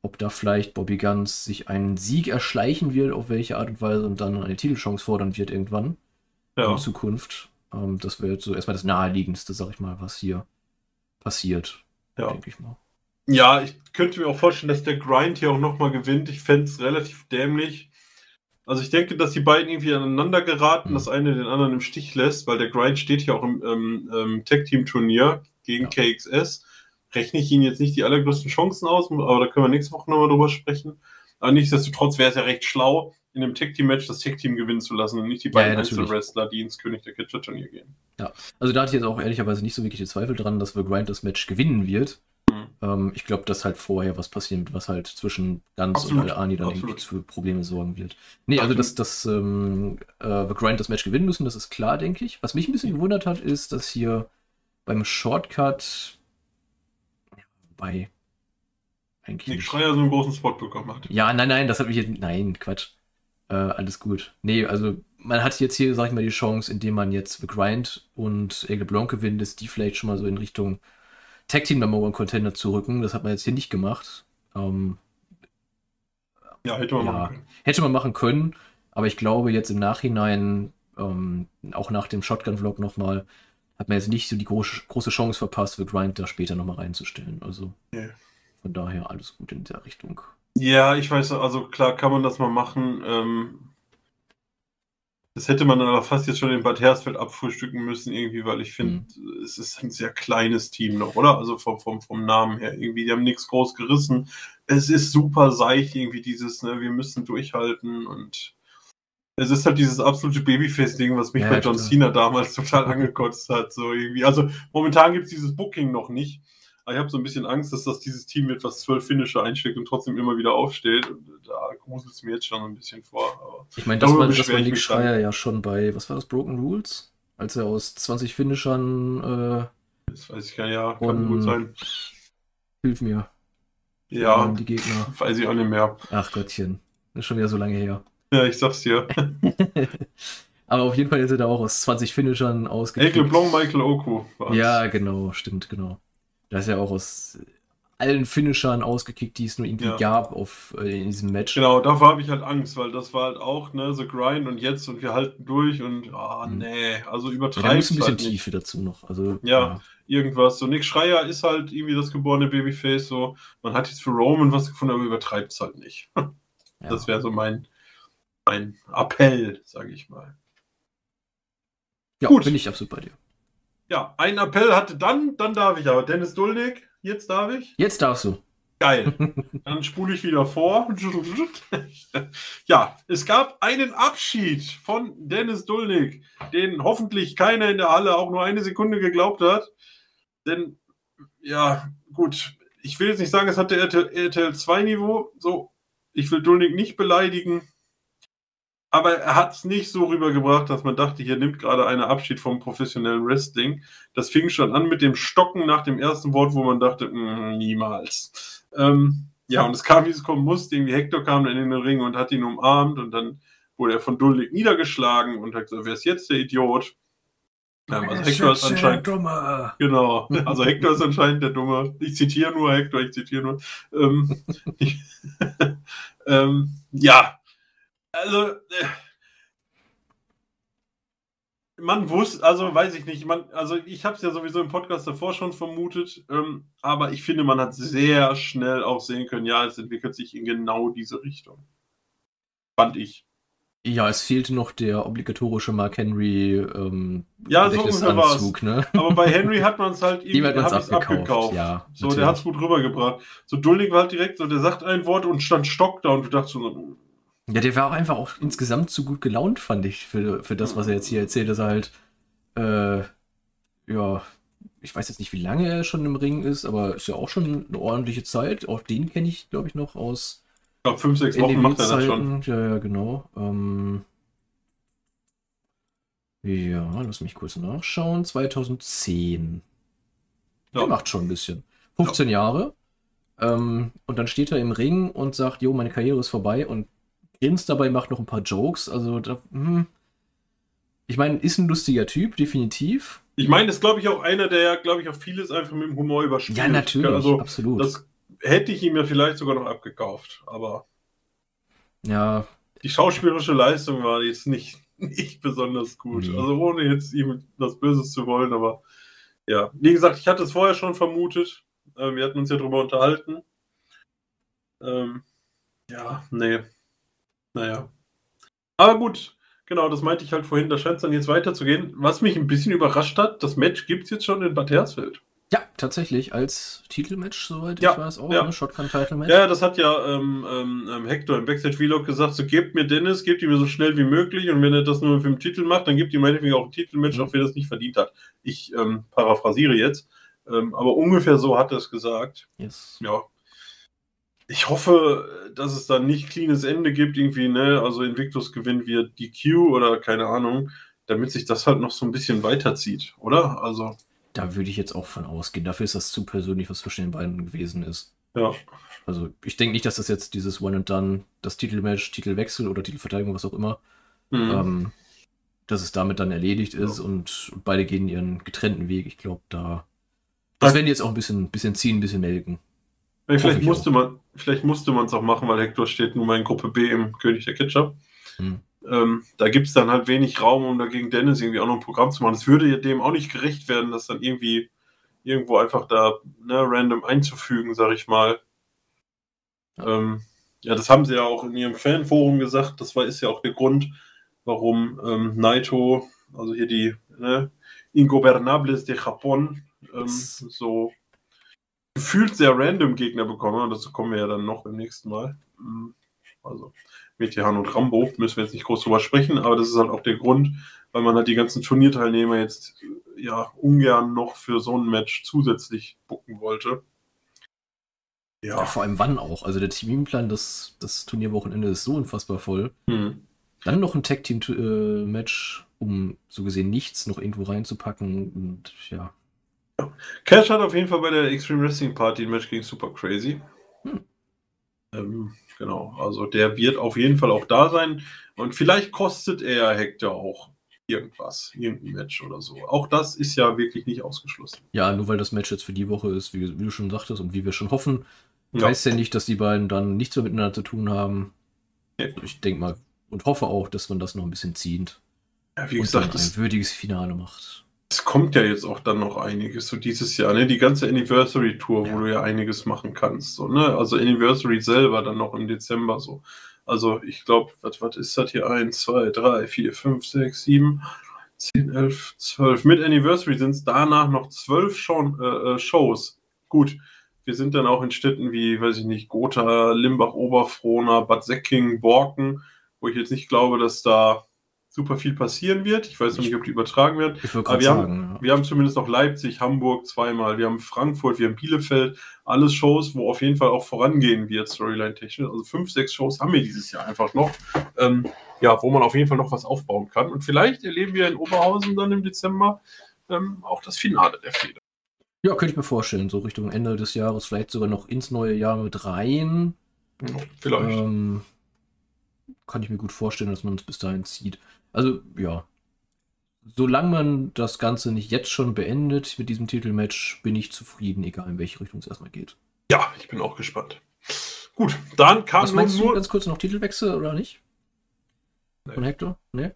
ob da vielleicht Bobby Guns sich einen Sieg erschleichen wird, auf welche Art und Weise, und dann eine Titelchance fordern wird irgendwann in Zukunft. Das wäre jetzt so erstmal das Naheliegendste, sag ich mal, was hier passiert, denke ich mal. Ja, ich könnte mir auch vorstellen, dass der Grind hier auch nochmal gewinnt. Ich fände es relativ dämlich. Also ich denke, dass die beiden irgendwie aneinander geraten, dass eine den anderen im Stich lässt, weil der Grind steht ja auch im Tag-Team-Turnier gegen KXS. Rechne ich ihnen jetzt nicht die allergrößten Chancen aus, aber da können wir nächste Woche nochmal drüber sprechen. Aber nichtsdestotrotz wäre es ja recht schlau, in einem Tag-Team-Match das Tag-Team gewinnen zu lassen und nicht die beiden Einzelwrestler, die ins König der Catcher-Turnier gehen. Ja, also da hatte ich jetzt auch ehrlicherweise nicht so wirklich den Zweifel dran, dass The Grind das Match gewinnen wird. Ich glaube, dass halt vorher was passieren wird, was halt zwischen Guns und Al-Ani dann irgendwie für Probleme sorgen wird. Nee, also dass The Grind das Match gewinnen müssen, das ist klar, denke ich. Was mich ein bisschen gewundert hat, ist, dass hier beim Shortcut bei eigentlich Nick Schreier so einen großen Spot bekommen hat. Ja, nein, das hat mich jetzt... Nein, Quatsch. Alles gut. Nee, also man hat jetzt hier, sag ich mal, die Chance, indem man jetzt The Grind und Aigle Blanc gewinnt, ist die vielleicht schon mal so in Richtung Tag Team Number One Contender zu rücken. Das hat man jetzt hier nicht gemacht. Hätte man machen können. Hätte man machen können, aber ich glaube jetzt im Nachhinein, auch nach dem Shotgun-Vlog nochmal, hat man jetzt nicht so die große Chance verpasst, The Grind da später nochmal reinzustellen. Also von daher alles gut in der Richtung. Ja, ich weiß, also klar kann man das mal machen. Das hätte man dann aber fast jetzt schon in Bad Hersfeld abfrühstücken müssen, irgendwie, weil ich finde, es ist ein sehr kleines Team noch, oder? Also vom Namen her irgendwie, die haben nichts groß gerissen. Es ist super seicht, irgendwie dieses, ne, wir müssen durchhalten, und es ist halt dieses absolute Babyface-Ding, was mich bei John Cena damals total angekotzt hat, so irgendwie. Also momentan gibt es dieses Booking noch nicht. Aber ich habe so ein bisschen Angst, dass das dieses Team wird, was 12 Finisher einsteckt und trotzdem immer wieder aufsteht. Und da gruselt es mir jetzt schon ein bisschen vor. Aber ich meine, das war Nick Schreier ja schon bei, was war das, Broken Rules? Als er aus 20 Finishern... das weiß ich gar nicht, kann gut sein. Hilf mir. Ja, die Gegner. Weiß ich auch nicht mehr. Ach Gottchen, das ist schon wieder so lange her. Ja, ich sag's dir. Aber auf jeden Fall ist er da auch aus 20 Finishern ausgekickt. Aigle Blanc, Michael Oku. Ja, genau, stimmt, genau. Da ist ja auch aus allen Finishern ausgekickt, die es nur irgendwie gab in diesem Match. Genau, davor habe ich halt Angst, weil das war halt auch, ne, The Grind und jetzt und wir halten durch und, nee, also übertreibt. Da muss ein bisschen Tiefe dazu noch. Also, irgendwas. So, Nick Schreier ist halt irgendwie das geborene Babyface, so, man hat jetzt für Roman was gefunden, aber übertreibt es halt nicht. Das wäre so mein Appell, sage ich mal. Ja, gut. Bin ich absolut bei dir. Ja, einen Appell hatte dann darf ich aber. Dennis Dulnik, jetzt darf ich? Jetzt darfst du. Geil. Dann spule ich wieder vor. Ja, es gab einen Abschied von Dennis Dulnik, den hoffentlich keiner in der Halle auch nur eine Sekunde geglaubt hat. Denn, ja, gut, ich will jetzt nicht sagen, es hatte RTL 2 Niveau. So, ich will Dulnik nicht beleidigen. Aber er hat es nicht so rübergebracht, dass man dachte, hier nimmt gerade einer Abschied vom professionellen Wrestling. Das fing schon an mit dem Stocken nach dem ersten Wort, wo man dachte, niemals. Und es kam, wie es kommen musste. Irgendwie Hector kam dann in den Ring und hat ihn umarmt, und dann wurde er von Dulnik niedergeschlagen und hat gesagt, wer ist jetzt der Idiot? Also Hector ist anscheinend der Dumme. Genau, also Hector ist anscheinend der Dumme. Ich zitiere nur Hector, ja. Also, man wusste, also weiß ich nicht, ich habe es ja sowieso im Podcast davor schon vermutet, aber ich finde, man hat sehr schnell auch sehen können, ja, es entwickelt sich in genau diese Richtung. Fand ich. Ja, es fehlte noch der obligatorische Mark Henry so ungefähr war es. Ne? Aber bei Henry hat man es halt abgekauft. Ja, so, der hat es gut rübergebracht. So, Dulnik war halt direkt so, der sagt ein Wort und stand Stock da, und du dachtest so, ja, der war auch einfach auch insgesamt zu gut gelaunt, fand ich, für das, was er jetzt hier erzählt, dass er halt, ich weiß jetzt nicht, wie lange er schon im Ring ist, aber ist ja auch schon eine ordentliche Zeit. Auch den kenne ich, glaube ich, noch aus... Ich glaube, 5-6 Wochen macht er das schon. Ja, genau. Lass mich kurz nachschauen. 2010. Ja. Der macht schon ein bisschen. 15 Jahre. Und dann steht er im Ring und sagt, jo, meine Karriere ist vorbei, und grinst dabei, macht noch ein paar Jokes. Also, ich meine, ist ein lustiger Typ, definitiv. Ich meine, ist, glaube ich, auch einer, der, glaube ich, auch vieles einfach mit dem Humor überspielt. Ja, natürlich, also, absolut. hätte ich ihm ja vielleicht sogar noch abgekauft, aber ja, die schauspielerische Leistung war jetzt nicht besonders gut. Nee. Also ohne jetzt ihm was Böses zu wollen, aber ja. Wie gesagt, ich hatte es vorher schon vermutet. Wir hatten uns ja drüber unterhalten. Ja, nee. Naja. Aber gut, genau, das meinte ich halt vorhin, da scheint es dann jetzt weiterzugehen. Was mich ein bisschen überrascht hat, das Match gibt es jetzt schon in Bad Hersfeld. Ja, tatsächlich, als Titelmatch, soweit Ja, ich weiß auch, ja. ne? Shotgun-Title-Match. Ja, das hat ja Hector im Backstage-Vlog gesagt, so gebt mir Dennis, gebt ihm so schnell wie möglich und wenn er das nur für den Titel macht, dann gibt ihm meinetwegen auch ein Titelmatch, auch wenn er das nicht verdient hat. Ich paraphrasiere jetzt, aber ungefähr so hat er es gesagt. Yes. Ja. Ich hoffe, dass es dann nicht cleanes Ende gibt, irgendwie, ne? Also Invictus gewinnt via DQ oder keine Ahnung, damit sich das halt noch so ein bisschen weiterzieht, oder? Also. Da würde ich jetzt auch von ausgehen. Dafür ist das zu persönlich, was zwischen den beiden gewesen ist. Ja. Also ich denke nicht, dass das jetzt dieses One and Done, das Titelmatch, Titelwechsel oder Titelverteidigung, was auch immer, dass es damit dann erledigt ist und beide gehen ihren getrennten Weg. Ich glaube, das werden die jetzt auch ein bisschen ziehen, ein bisschen melken. Vielleicht musste man es auch machen, weil Hector steht nun mal in Gruppe B im König der Ketchup. Da gibt es dann halt wenig Raum, um dagegen Dennis irgendwie auch noch ein Programm zu machen. Es würde ja dem auch nicht gerecht werden, das dann irgendwo einfach da random einzufügen, sag ich mal. Ja, das haben sie ja auch in ihrem Fanforum gesagt. Das ist ja auch der Grund, warum Naito, also hier die Ingobernables de Japón, so gefühlt sehr random Gegner bekommen. Und dazu kommen wir ja dann noch beim nächsten Mal. Also Metehan und Rambo müssen wir jetzt nicht groß drüber sprechen, aber das ist halt auch der Grund, weil man halt die ganzen Turnierteilnehmer jetzt ja ungern noch für so ein Match zusätzlich booken wollte. Ja, vor allem wann auch. Also der Teamplan, das Turnierwochenende ist so unfassbar voll. Dann noch ein Tag-Team-Match, um so gesehen nichts noch irgendwo reinzupacken und ja. Cash hat auf jeden Fall bei der Extreme Wrestling Party ein Match gegen Super Crazy. Genau, also der wird auf jeden Fall auch da sein und vielleicht kostet er Hector auch irgendein Match oder so. Auch das ist ja wirklich nicht ausgeschlossen. Ja, nur weil das Match jetzt für die Woche ist, wie du schon sagtest und wie wir schon hoffen, heißt ja nicht, dass die beiden dann nichts mehr miteinander zu tun haben. Ja. Ich denke mal und hoffe auch, dass man das noch ein bisschen zieht. Ja, wie gesagt, ein würdiges Finale macht. Es kommt ja jetzt auch dann noch einiges, so dieses Jahr, ne? Die ganze Anniversary-Tour, wo du ja einiges machen kannst. So, ne? Also Anniversary selber dann noch im Dezember so. Also ich glaube, was ist das hier? 1, 2, 3, 4, 5, 6, 7, 10, 11, 12. Mit Anniversary sind es danach noch 12 Shows. Gut, wir sind dann auch in Städten wie, weiß ich nicht, Gotha, Limbach, Oberfrohna, Bad Säckingen, Borken, wo ich jetzt nicht glaube, dass da super viel passieren wird. Ich weiß noch nicht, ob die übertragen werden. Aber wir haben zumindest noch Leipzig, Hamburg zweimal, wir haben Frankfurt, wir haben Bielefeld, alles Shows, wo auf jeden Fall auch vorangehen wird, Storyline-technisch. Also 5, 6 Shows haben wir dieses Jahr einfach noch. Wo man auf jeden Fall noch was aufbauen kann. Und vielleicht erleben wir in Oberhausen dann im Dezember auch das Finale der Fehde. Ja, könnte ich mir vorstellen, so Richtung Ende des Jahres, vielleicht sogar noch ins neue Jahr mit rein. Vielleicht. Kann ich mir gut vorstellen, dass man es bis dahin zieht. Also, ja. Solange man das Ganze nicht jetzt schon beendet mit diesem Titelmatch, bin ich zufrieden, egal in welche Richtung es erstmal geht. Ja, ich bin auch gespannt. Gut, dann kam Was meinst du, ganz kurz noch Titelwechsel oder nicht? Nee. Von Hector? Nee?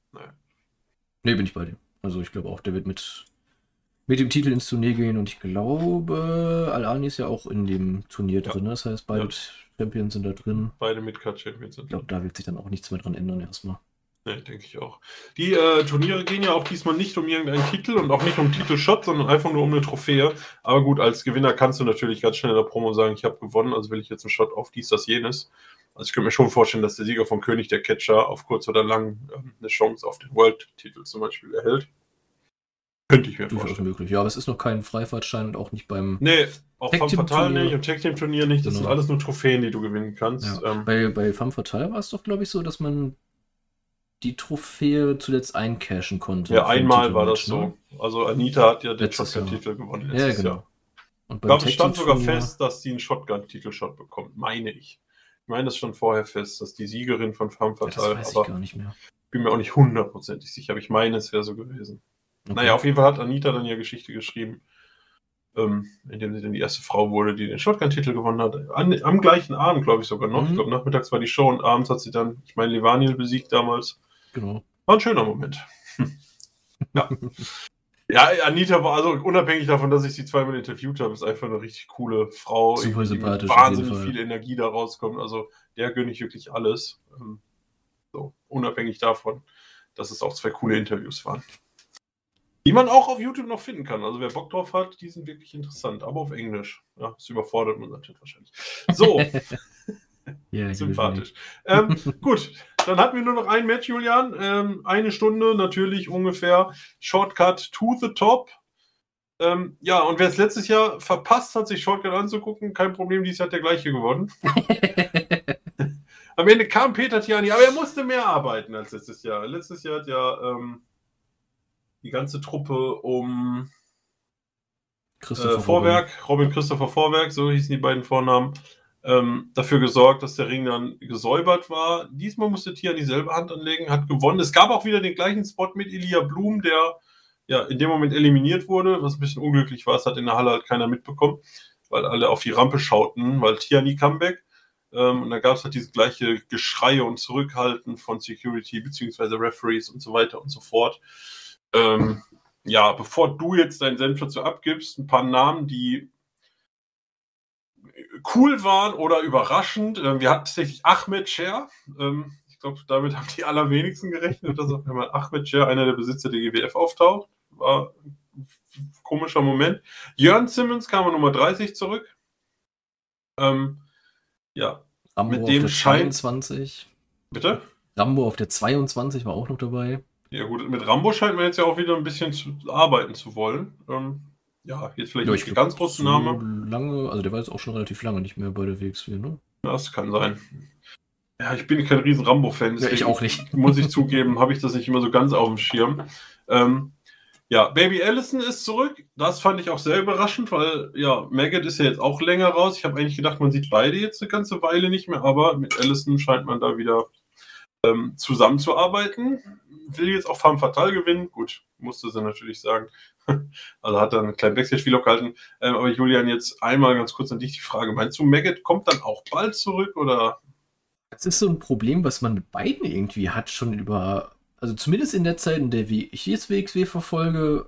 Nee, bin ich bei dir. Also ich glaube auch, der wird mit dem Titel ins Turnier gehen und ich glaube, Al-Ani ist ja auch in dem Turnier drin. Das heißt, beide Champions sind da drin. Beide Midcard-Champions sind drin. Ich glaube, da wird sich dann auch nichts mehr dran ändern erstmal. Ne, denke ich auch. Die Turniere gehen ja auch diesmal nicht um irgendeinen Titel und auch nicht um Titelshot, sondern einfach nur um eine Trophäe. Aber gut, als Gewinner kannst du natürlich ganz schnell in der Promo sagen, ich habe gewonnen, also will ich jetzt einen Shot auf dies, das, jenes. Also ich könnte mir schon vorstellen, dass der Sieger vom König der Catcher auf kurz oder lang eine Chance auf den World-Titel zum Beispiel erhält. Könnte ich mir vorstellen. Möglich. Ja, aber es ist noch kein Freifahrtschein und auch nicht beim auch Femme Fatale nicht und Tag Team Turnier nicht. Das sind alles nur Trophäen, die du gewinnen kannst. Ja. Bei Femme Fatale war es doch, glaube ich, so, dass man die Trophäe zuletzt eincashen konnte. Ja, einmal war das so. Also Anita hat ja den Shotgun-Titel gewonnen letztes Jahr. Und ich glaube, es stand sogar fest, dass sie einen Shotgun-Titel-Shot bekommt, meine ich. Ich meine, das stand vorher fest, dass die Siegerin von Femme Fatale, das weiß ich gar nicht mehr. Bin mir auch nicht 100% sicher, aber ich meine, es wäre so gewesen. Okay. Naja, auf jeden Fall hat Anita dann ja Geschichte geschrieben. indem sie dann die erste Frau wurde, die den Shotgun-Titel gewonnen hat. Am gleichen Abend, glaube ich sogar noch. Ich glaube, nachmittags war die Show und abends hat sie dann, ich meine, Levaniel besiegt damals. Genau. War ein schöner Moment. Ja. Ja, Anita war, also unabhängig davon, dass ich sie zweimal interviewt habe, ist einfach eine richtig coole Frau. Super sympathisch. Wahnsinnig viel Energie da rauskommt. Also der gönne ich wirklich alles. So, unabhängig davon, dass es auch 2 coole Interviews waren. Die man auch auf YouTube noch finden kann. Also wer Bock drauf hat, die sind wirklich interessant. Aber auf Englisch. Ja, das überfordert man natürlich wahrscheinlich. So. Ja, sympathisch. Gut, dann hatten wir nur noch ein Match, Julian. 1 Stunde natürlich ungefähr. Shortcut to the top. Ja, und wer es letztes Jahr verpasst hat, sich Shortcut anzugucken, kein Problem, dieses Jahr hat der gleiche gewonnen. Am Ende kam Peter Tiani, aber er musste mehr arbeiten als letztes Jahr. Letztes Jahr hat ja die ganze Truppe um Robin Christopher Vorwerk, so hießen die beiden Vornamen, dafür gesorgt, dass der Ring dann gesäubert war. Diesmal musste Tiani selber Hand anlegen, hat gewonnen. Es gab auch wieder den gleichen Spot mit Ilya Blum, der ja in dem Moment eliminiert wurde, was ein bisschen unglücklich war. Es hat in der Halle halt keiner mitbekommen, weil alle auf die Rampe schauten, weil Tiani Comeback. Und da gab es halt diese gleiche Geschreie und Zurückhalten von Security bzw. Referees und so weiter und so fort. Ja, bevor du jetzt deinen Senf dazu abgibst, ein paar Namen, die cool waren oder überraschend. Wir hatten tatsächlich Ahmed Scher. Ich glaube, damit haben die allerwenigsten gerechnet, dass auf einmal Ahmed Scher, einer der Besitzer der GWF, auftaucht. War ein komischer Moment. Jörn Simmons kam an Nummer 30 zurück. Ja. Rambo mit dem auf der 22. Bitte? Rambo auf der 22 war auch noch dabei. Ja gut, mit Rambo scheint man jetzt ja auch wieder ein bisschen arbeiten zu wollen. Ja, jetzt vielleicht nicht ein ganz großer Name. Lange, also der war jetzt auch schon relativ lange nicht mehr bei der WXW, ne? Das kann sein. Ja, ich bin kein riesen Rambo-Fan. Ja, ich auch nicht. Muss ich zugeben, habe ich das nicht immer so ganz auf dem Schirm. Ja, Baby Allison ist zurück. Das fand ich auch sehr überraschend, weil ja, Maggot ist ja jetzt auch länger raus. Ich habe eigentlich gedacht, man sieht beide jetzt eine ganze Weile nicht mehr, aber mit Allison scheint man da wieder zusammenzuarbeiten. Will jetzt auch Femme Fatale gewinnen. Gut, musste sie natürlich sagen. Also hat er einen kleinen Backstage-Vlog gehalten. Aber Julian, jetzt einmal ganz kurz an dich die Frage. Meinst du, Maggot kommt dann auch bald zurück, oder? Das ist so ein Problem, was man mit beiden irgendwie hat, schon über, also zumindest in der Zeit, in der ich jetzt WXW verfolge,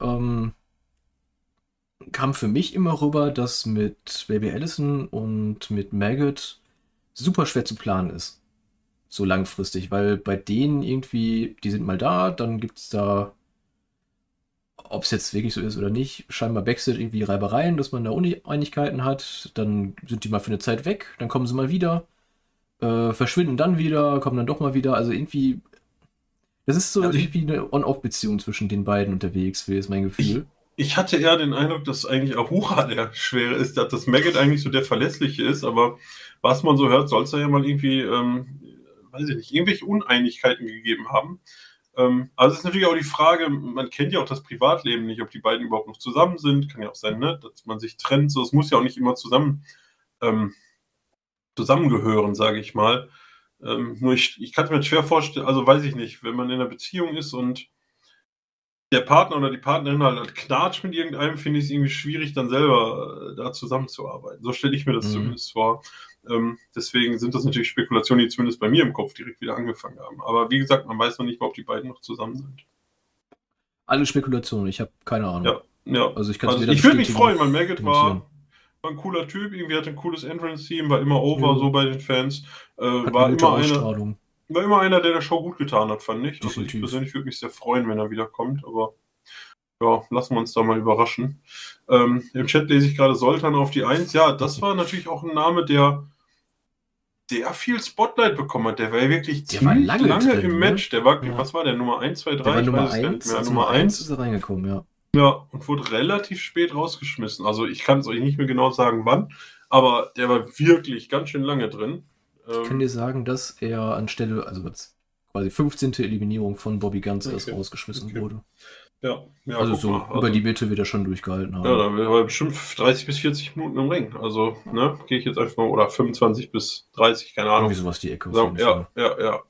kam für mich immer rüber, dass mit Baby Allison und mit Maggot super schwer zu planen ist. So langfristig, weil bei denen irgendwie, die sind mal da, dann gibt es da, ob es jetzt wirklich so ist oder nicht, scheinbar Backstage irgendwie Reibereien, dass man da Uneinigkeiten hat, dann sind die mal für eine Zeit weg, dann kommen sie mal wieder, verschwinden dann wieder, kommen dann doch mal wieder, also irgendwie, das ist so irgendwie eine On-Off-Beziehung zwischen den beiden und der WXW, ist mein Gefühl. Ich hatte eher den Eindruck, dass eigentlich Ahura der Schwere ist, dass Maggot eigentlich so der Verlässliche ist, aber was man so hört, soll es da ja mal irgendwie, weiß ich nicht, irgendwelche Uneinigkeiten gegeben haben. Also es ist natürlich auch die Frage, man kennt ja auch das Privatleben nicht, ob die beiden überhaupt noch zusammen sind, kann ja auch sein, ne, dass man sich trennt, so, es muss ja auch nicht immer zusammengehören, sage ich mal. Nur ich kann es mir schwer vorstellen, also weiß ich nicht, wenn man in einer Beziehung ist und der Partner oder die Partnerin halt knatscht mit irgendeinem, finde ich es irgendwie schwierig, dann selber da zusammenzuarbeiten. So stelle ich mir das zumindest vor. Deswegen sind das natürlich Spekulationen, die zumindest bei mir im Kopf direkt wieder angefangen haben. Aber wie gesagt, man weiß noch nicht mal, ob die beiden noch zusammen sind. Alle Spekulationen, ich habe keine Ahnung. Ja. Also ich würde mich freuen, weil Maggot war ein cooler Typ, irgendwie hatte ein cooles Entrance-Team, war immer over so bei den Fans. War immer einer, der der Show gut getan hat, fand ich. Also ich persönlich würde mich sehr freuen, wenn er wiederkommt, aber ja, lassen wir uns da mal überraschen. Im Chat lese ich gerade Soltan auf die 1. Ja, das war natürlich auch ein Name, der viel Spotlight bekommen hat. Der war ja wirklich ziemlich lange im Match. Der war, was war der, Nummer 1, 2, 3? Der war Nummer 1, Nummer 1 ist er reingekommen, ja. Ja, und wurde relativ spät rausgeschmissen. Also ich kann es euch nicht mehr genau sagen, wann, aber der war wirklich ganz schön lange drin. Ich kann dir sagen, dass er anstelle, also quasi 15. Eliminierung von Bobby Guns erst rausgeschmissen wurde. Ja, also so über die Mitte wird er schon durchgehalten haben. Ja, da war er bestimmt 30 bis 40 Minuten im Ring. Also, ne, gehe ich jetzt einfach mal, oder 25 bis 30, keine Ahnung. Irgendwie sowas die Ecke. Ja.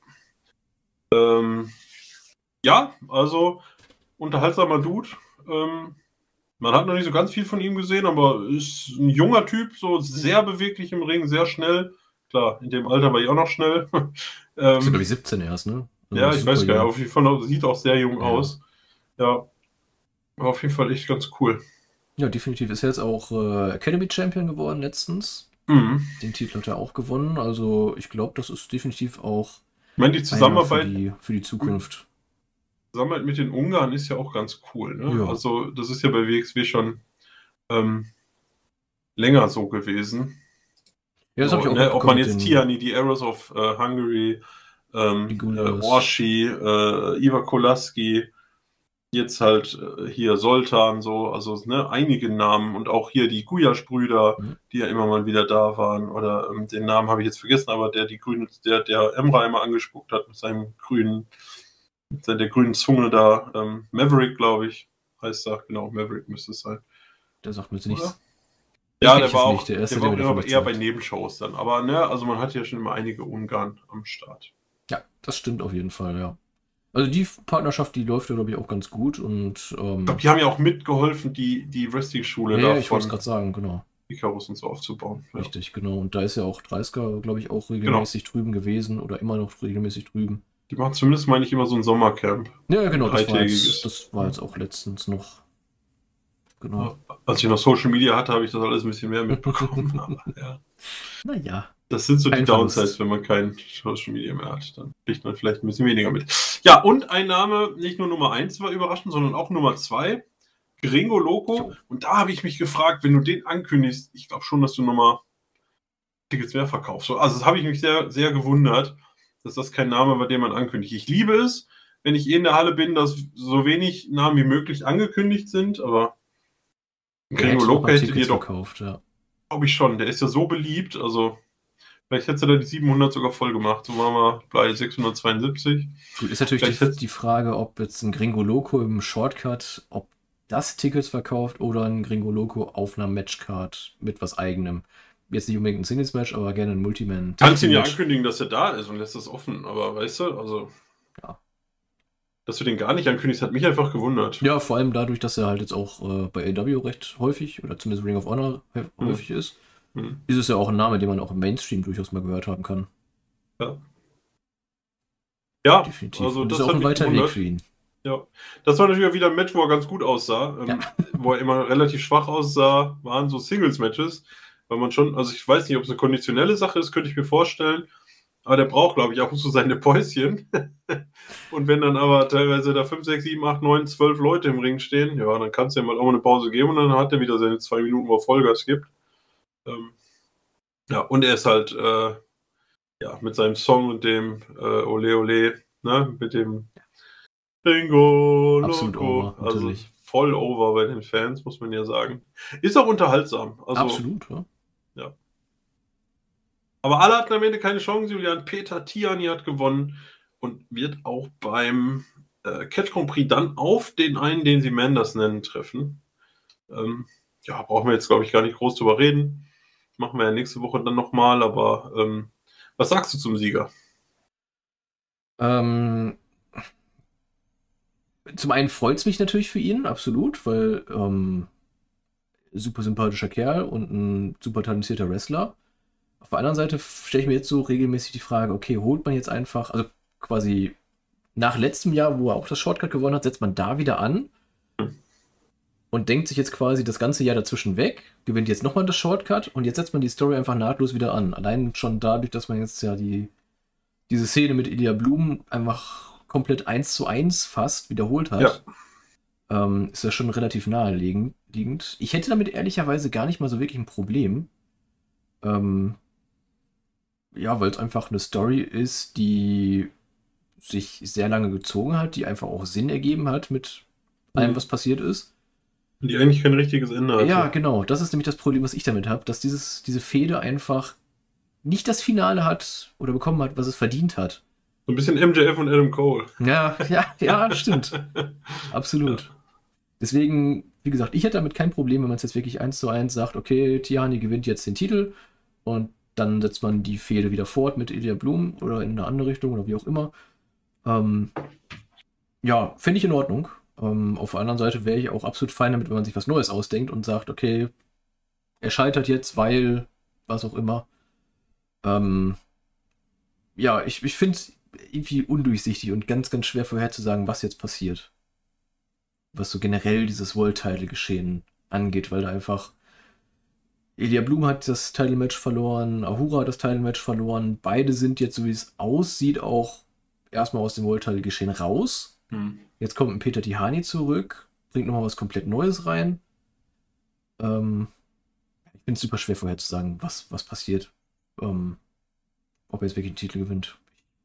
Ja, also unterhaltsamer Dude. Man hat noch nicht so ganz viel von ihm gesehen, aber ist ein junger Typ, so sehr beweglich im Ring, sehr schnell. Klar, in dem Alter war ich auch noch schnell. Ist glaube ich 17 erst, ne? Also Ja, ich weiß gar nicht, jung. auf jeden Fall sieht auch sehr jung aus. Ja, war auf jeden Fall echt ganz cool. Ja, definitiv. Ist er jetzt auch Academy Champion geworden letztens. Mhm. Den Titel hat er auch gewonnen. Also ich glaube, das ist definitiv auch Ich meine, die Zusammenarbeit für die Zukunft. Zusammenarbeit mit den Ungarn ist ja auch ganz cool. Ne? Ja. Also das ist ja bei WXW schon länger so gewesen. Ja, das so, habe ich auch ne? Ob man jetzt den Tiani, die Arrows of Hungary, Orshi, Ivar Kolaski, jetzt halt hier Soltan, so, also ne, einige Namen und auch hier die Guyash-Brüder, die ja immer mal wieder da waren, oder den Namen habe ich jetzt vergessen, aber der Emra immer angespuckt hat mit der grünen Zunge da, Maverick, glaube ich, heißt er, genau, Maverick müsste es sein. Der sagt mir jetzt nichts. Ja, der war auch, der erste, der war auch eher bei Nebenshows dann, aber ne, also man hat ja schon immer einige Ungarn am Start. Ja, das stimmt auf jeden Fall, ja. Also die Partnerschaft, die läuft ja, glaube ich, auch ganz gut. Und, ich glaube, die haben ja auch mitgeholfen, die Wrestling-Schule da ich wollte es gerade sagen, genau. Icarus und so aufzubauen. Richtig, ja. Genau. Und da ist ja auch Dreisker, glaube ich, auch regelmäßig drüben gewesen oder immer noch regelmäßig drüben. Die machen zumindest, meine ich, immer so ein Sommercamp. Ja, genau, das war jetzt auch letztens noch. Genau. Ja, als ich noch Social Media hatte, habe ich das alles ein bisschen mehr mitbekommen. Aber, ja. Naja. Das sind so die Downsides, wenn man kein Social Media mehr hat. Dann kriegt man vielleicht ein bisschen weniger mit. Ja, und ein Name, nicht nur Nummer 1 war überraschend, sondern auch Nummer 2. Gringo Loco. Jo. Und da habe ich mich gefragt, wenn du den ankündigst, ich glaube schon, dass du nochmal Tickets mehr verkaufst. Also das habe ich mich sehr, sehr gewundert, dass das kein Name war, den man ankündigt. Ich liebe es, wenn ich in der Halle bin, dass so wenig Namen wie möglich angekündigt sind, aber Gringo Loco hätte dir doch verkauft, ja. Glaube ich schon. Der ist ja so beliebt, also vielleicht hätte er da die 700 sogar voll gemacht. So waren wir bei 672. Ist natürlich die Frage, ob jetzt ein Gringo Loco im Shortcut, ob das Tickets verkauft oder ein Gringo Loco auf einer Matchcard mit was eigenem. Jetzt nicht unbedingt ein Singles-Match, aber gerne ein Multiman. Kannst ihn ja ankündigen, dass er da ist und lässt das offen, aber weißt du, also. Ja. Dass du den gar nicht ankündigst, hat mich einfach gewundert. Ja, vor allem dadurch, dass er halt jetzt auch bei AEW recht häufig oder zumindest Ring of Honor häufig ist. Ist es ja auch ein Name, den man auch im Mainstream durchaus mal gehört haben kann. Ja. Ja, definitiv. Also das ist auch ein weiter Weg für ihn. Ja, das war natürlich wieder ein Match, wo er ganz gut aussah. Wo er immer relativ schwach aussah, waren so Singles-Matches. Weil man schon, also ich weiß nicht, ob es eine konditionelle Sache ist, könnte ich mir vorstellen. Aber der braucht, glaube ich, auch so seine Päuschen. Und wenn dann aber teilweise da 5, 6, 7, 8, 9, 12 Leute im Ring stehen, ja, dann kannst du ja mal auch eine Pause geben und dann hat er wieder seine 2 Minuten, wo er Vollgas gibt. Ja, und er ist halt mit seinem Song und dem Ole Ole, ne, mit dem Bingo, absolut over, also natürlich. Voll over bei den Fans, muss man ja sagen. Ist auch unterhaltsam. Also, absolut, ja. Aber alle hatten am Ende keine Chance. Julian Peter Tiani hat gewonnen und wird auch beim Catch Grand Prix dann auf den einen, den sie Manders nennen, treffen. Brauchen wir jetzt, glaube ich, gar nicht groß drüber reden. Machen wir ja nächste Woche dann nochmal, aber was sagst du zum Sieger? Zum einen freut es mich natürlich für ihn, absolut, weil super sympathischer Kerl und ein super talentierter Wrestler. Auf der anderen Seite stelle ich mir jetzt so regelmäßig die Frage, okay, holt man jetzt einfach, also quasi nach letztem Jahr, wo er auch das Shortcut gewonnen hat, setzt man da wieder an und denkt sich jetzt quasi das ganze Jahr dazwischen weg, gewinnt jetzt nochmal das Shortcut und jetzt setzt man die Story einfach nahtlos wieder an. Allein schon dadurch, dass man jetzt ja diese Szene mit Ilya Blum einfach komplett 1:1 fast wiederholt hat, ist das schon relativ naheliegend. Ich hätte damit ehrlicherweise gar nicht mal so wirklich ein Problem. Weil es einfach eine Story ist, die sich sehr lange gezogen hat, die einfach auch Sinn ergeben hat mit allem, was passiert ist. Die eigentlich kein richtiges Ende hat. Ja, genau. Das ist nämlich das Problem, was ich damit habe, dass diese Fehde einfach nicht das Finale hat oder bekommen hat, was es verdient hat. So ein bisschen MJF und Adam Cole. Ja, stimmt. Absolut. Ja. Deswegen, wie gesagt, ich hätte damit kein Problem, wenn man es jetzt wirklich 1:1 sagt, okay, Tiani gewinnt jetzt den Titel und dann setzt man die Fehde wieder fort mit Ilya Blum oder in eine andere Richtung oder wie auch immer. Finde ich in Ordnung. Auf der anderen Seite wäre ich auch absolut fein damit, wenn man sich was Neues ausdenkt und sagt, okay, er scheitert jetzt, weil was auch immer. Ja, ich finde es irgendwie undurchsichtig und ganz, ganz schwer vorherzusagen, was jetzt passiert. Was so generell dieses World-Title-Geschehen angeht, weil da einfach Ilja Blum hat das Title-Match verloren, Ahura hat das Title-Match verloren. Beide sind jetzt, so wie es aussieht, auch erstmal aus dem World-Title-Geschehen raus. Jetzt kommt ein Peter Tihani zurück, bringt nochmal was komplett Neues rein. Ich finde es super schwer vorherzusagen, was passiert. Ob er jetzt wirklich den Titel gewinnt.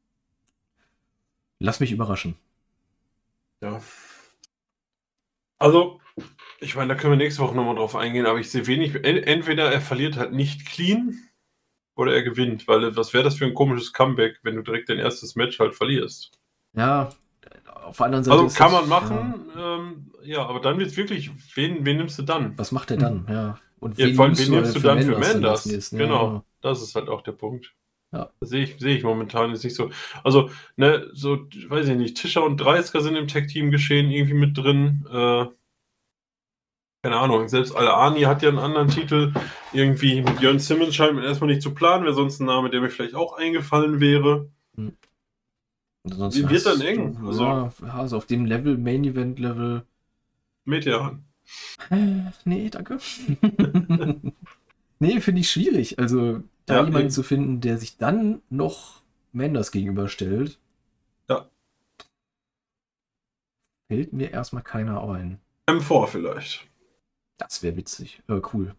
Lass mich überraschen. Ja. Also, ich meine, da können wir nächste Woche nochmal drauf eingehen, aber ich sehe wenig. Entweder er verliert halt nicht clean oder er gewinnt, weil was wäre das für ein komisches Comeback, wenn du direkt dein erstes Match halt verlierst? Ja, auf der anderen Seite. Also kann man machen, ja, aber dann wird es wirklich, wen nimmst du dann? Was macht er dann? Ja. Und wen nimmst du dann für Manders? Genau, das ist halt auch der Punkt. Ja. Das sehe ich momentan jetzt nicht so. Also, ne, so, weiß ich nicht, Tischer und Dreisker sind im Tag-Team geschehen irgendwie mit drin. Keine Ahnung, selbst Al-Ani hat ja einen anderen Titel. Irgendwie mit Jörn Simmons scheint mir erstmal nicht zu planen, wäre sonst ein Name, der mir vielleicht auch eingefallen wäre. Wie wird dann eng? Also auf dem Level, Main-Event-Level. Metehan. Nee, danke. Nee, finde ich schwierig. Also, da jemanden zu finden, der sich dann noch Manders gegenüberstellt. Ja. Fällt mir erstmal keiner ein. M4 vielleicht. Das wäre witzig. Cool.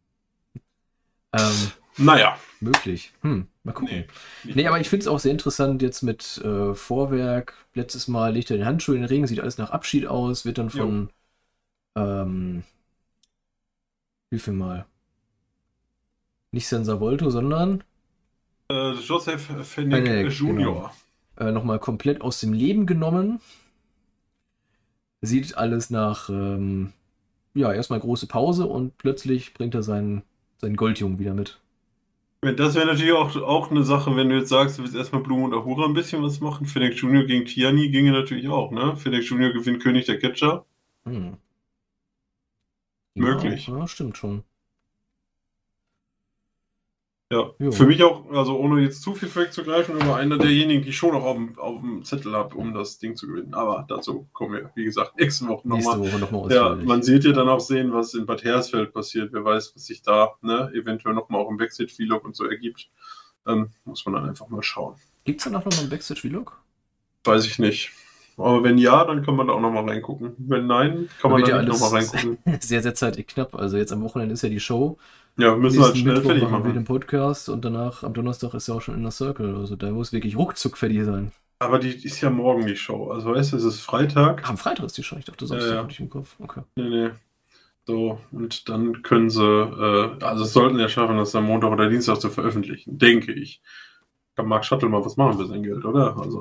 Naja. Möglich. Mal gucken. Nee, aber ich finde es auch sehr interessant jetzt mit Vorwerk. Letztes Mal legt er den Handschuh in den Ring, sieht alles nach Abschied aus, wird dann von wie viel Mal? Nicht Senza Volto, sondern Joseph Fenech Jr. Genau. Nochmal komplett aus dem Leben genommen. Sieht alles nach erstmal große Pause und plötzlich bringt er seinen Goldjungen wieder mit. Das wäre natürlich auch eine Sache, wenn du jetzt sagst, du willst erstmal Blum und Ahura ein bisschen was machen. Fenech Jr. gegen Tiani ginge natürlich auch, ne? Fenech Jr. gewinnt König der Catcher. Möglich. Ja, stimmt schon. Ja, für mich auch, also ohne jetzt zu viel vorwegzugreifen, aber einer derjenigen, die ich schon noch auf dem Zettel habe, um das Ding zu gewinnen. Aber dazu kommen wir, wie gesagt, nächste Woche nochmal. Ja, man sieht ja dann auch sehen, was in Bad Hersfeld passiert. Wer weiß, was sich da eventuell nochmal auch im Backstage-Vlog und so ergibt. Muss man dann einfach mal schauen. Gibt es danach nochmal einen Backstage-Vlog? Weiß ich nicht. Aber wenn ja, dann kann man da auch nochmal reingucken. Wenn nein, kann man da nicht nochmal reingucken. Sehr, sehr zeitig knapp. Also jetzt am Wochenende ist ja die Show. Ja, wir müssen halt schnell fertig machen. Wir den Podcast und danach am Donnerstag ist ja auch schon Inner Circle. Also da muss wirklich ruckzuck fertig sein. Aber die ist ja morgen die Show. Also weißt du, es ist Freitag. Am Freitag ist die Show. Ich dachte, Samstag hatte ich im Kopf. Okay. Nee. So, und dann können sie, also es sollten ja schaffen, das am Montag oder Dienstag zu veröffentlichen, denke ich. Kann Mark Shuttle mal was machen für sein Geld, oder? Also.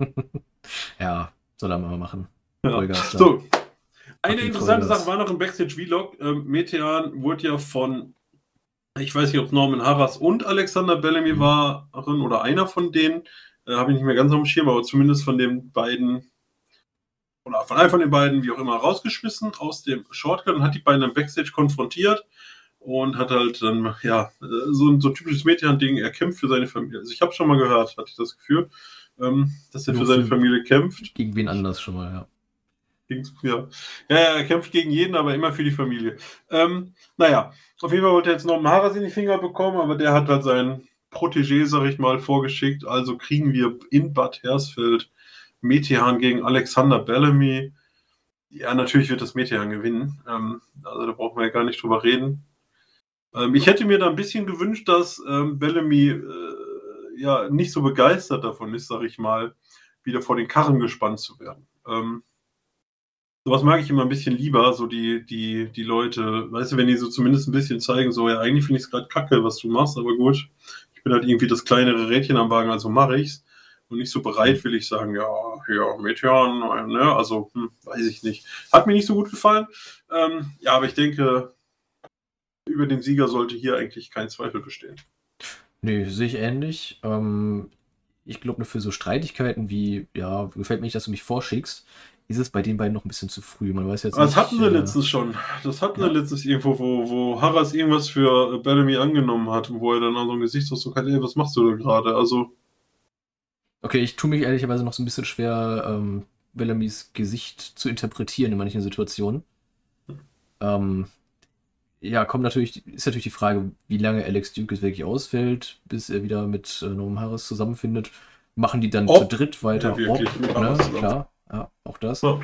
Ja, soll er mal machen. Ja. So, eine interessante Sache war noch im Backstage-Vlog. Metehan wurde ja von, ich weiß nicht, ob Norman Harras und Alexander Bellamy waren oder einer von denen, habe ich nicht mehr ganz auf dem Schirm, aber zumindest von den beiden oder von einem von den beiden, wie auch immer, rausgeschmissen aus dem Shortcut und hat die beiden dann Backstage konfrontiert und hat halt dann, so ein typisches Metehan-Ding, er kämpft für seine Familie. Also ich habe schon mal gehört, hatte ich das Gefühl, dass er für seine Familie kämpft. Gegen wen anders schon mal, ja. Ja, er kämpft gegen jeden, aber immer für die Familie. Auf jeden Fall wollte er jetzt noch Harras in die Finger bekommen, aber der hat halt seinen Protégé, sag ich mal, vorgeschickt. Also kriegen wir in Bad Hersfeld Metehan gegen Alexander Bellamy. Ja, natürlich wird das Metehan gewinnen. Also da brauchen wir ja gar nicht drüber reden. Ich hätte mir da ein bisschen gewünscht, dass Bellamy nicht so begeistert davon ist, sag ich mal, wieder vor den Karren gespannt zu werden. Sowas mag ich immer ein bisschen lieber, so die Leute, weißt du, wenn die so zumindest ein bisschen zeigen, so, ja, eigentlich finde ich es gerade kacke, was du machst, aber gut, ich bin halt irgendwie das kleinere Rädchen am Wagen, also mache ich's. Und nicht so bereitwillig sagen, ja, Metehan, ne, also, weiß ich nicht. Hat mir nicht so gut gefallen. Aber ich denke, über den Sieger sollte hier eigentlich kein Zweifel bestehen. Nee, sehe ich ähnlich. Ich glaube, nur für so Streitigkeiten wie, gefällt mir nicht, dass du mich vorschickst, ist es bei den beiden noch ein bisschen zu früh. Man weiß jetzt Das nicht. hatten sie letztens schon. Das hatten sie letztens irgendwo, wo Harras irgendwas für Bellamy angenommen hat, wo er dann auch so ein Gesichtsausdruck hat, ey, was machst du denn gerade? Also. Okay, ich tue mich ehrlicherweise noch so ein bisschen schwer, Bellamys Gesicht zu interpretieren in manchen Situationen. Ja, ist natürlich die Frage, wie lange Alex Duke jetzt wirklich ausfällt, bis er wieder mit Norman Harras zusammenfindet. Machen die dann zu dritt weiter? Wirklich, ne? Klar, ja, auch das. Ja.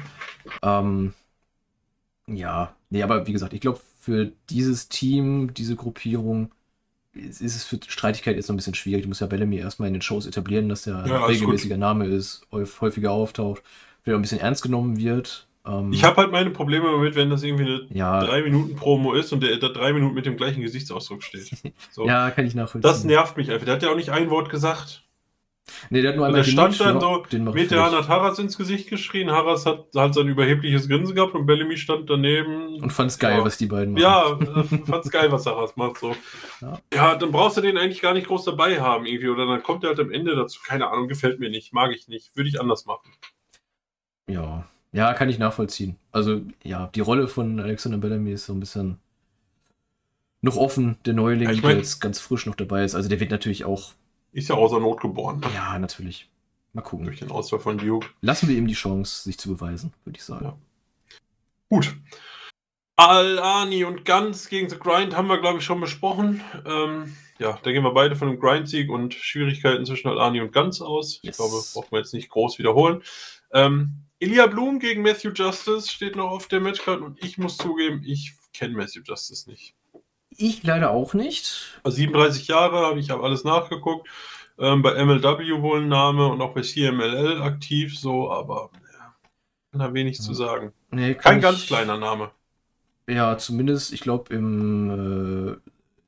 Ja, nee, aber wie gesagt, ich glaube, für dieses Team, diese Gruppierung, ist es für Streitigkeit jetzt noch ein bisschen schwierig. Du musst ja Bellamy erstmal in den Shows etablieren, dass er ein regelmäßiger Name ist, häufiger auftaucht, vielleicht auch ein bisschen ernst genommen wird. Ich habe halt meine Probleme damit, wenn das irgendwie eine 3-Minuten-Promo ist und der da 3 Minuten mit dem gleichen Gesichtsausdruck steht. So. Ja, kann ich nachvollziehen. Das nervt mich einfach. Der hat ja auch nicht ein Wort gesagt. Nee, der hat nur einmal der stand dann so, Metehan hat Harras ins Gesicht geschrien, Harras hat sein überhebliches Grinsen gehabt und Bellamy stand daneben. Und fand's geil, was die beiden machen. Ja, fand's geil, was Harras macht. So. Ja, dann brauchst du den eigentlich gar nicht groß dabei haben irgendwie. Oder dann kommt er halt am Ende dazu. Keine Ahnung, gefällt mir nicht, mag ich nicht, würde ich anders machen. Ja, kann ich nachvollziehen. Also, ja, die Rolle von Alexander Bellamy ist so ein bisschen noch offen. Der Neuling, der jetzt ganz frisch noch dabei ist. Also, der wird natürlich auch. Ist ja außer Not geboren. Ne? Ja, natürlich. Mal gucken. Durch den Ausfall von Duke. Lassen wir ihm die Chance, sich zu beweisen, würde ich sagen. Ja. Gut. Al-Ani und Guns gegen The Grind haben wir, glaube ich, schon besprochen. Da gehen wir beide von dem Grind-Sieg und Schwierigkeiten zwischen Al-Ani und Guns aus. Yes. Ich glaube, brauchen wir jetzt nicht groß wiederholen. Ilya Bloom gegen Matthew Justice steht noch auf der Matchcard und ich muss zugeben, ich kenne Matthew Justice nicht. Ich leider auch nicht. 37 Jahre, ich habe alles nachgeguckt. Bei MLW wohl ein Name und auch bei CMLL aktiv, so, aber kann da wenig zu sagen. Nee, kein ganz kleiner Name. Ja, zumindest, ich glaube, im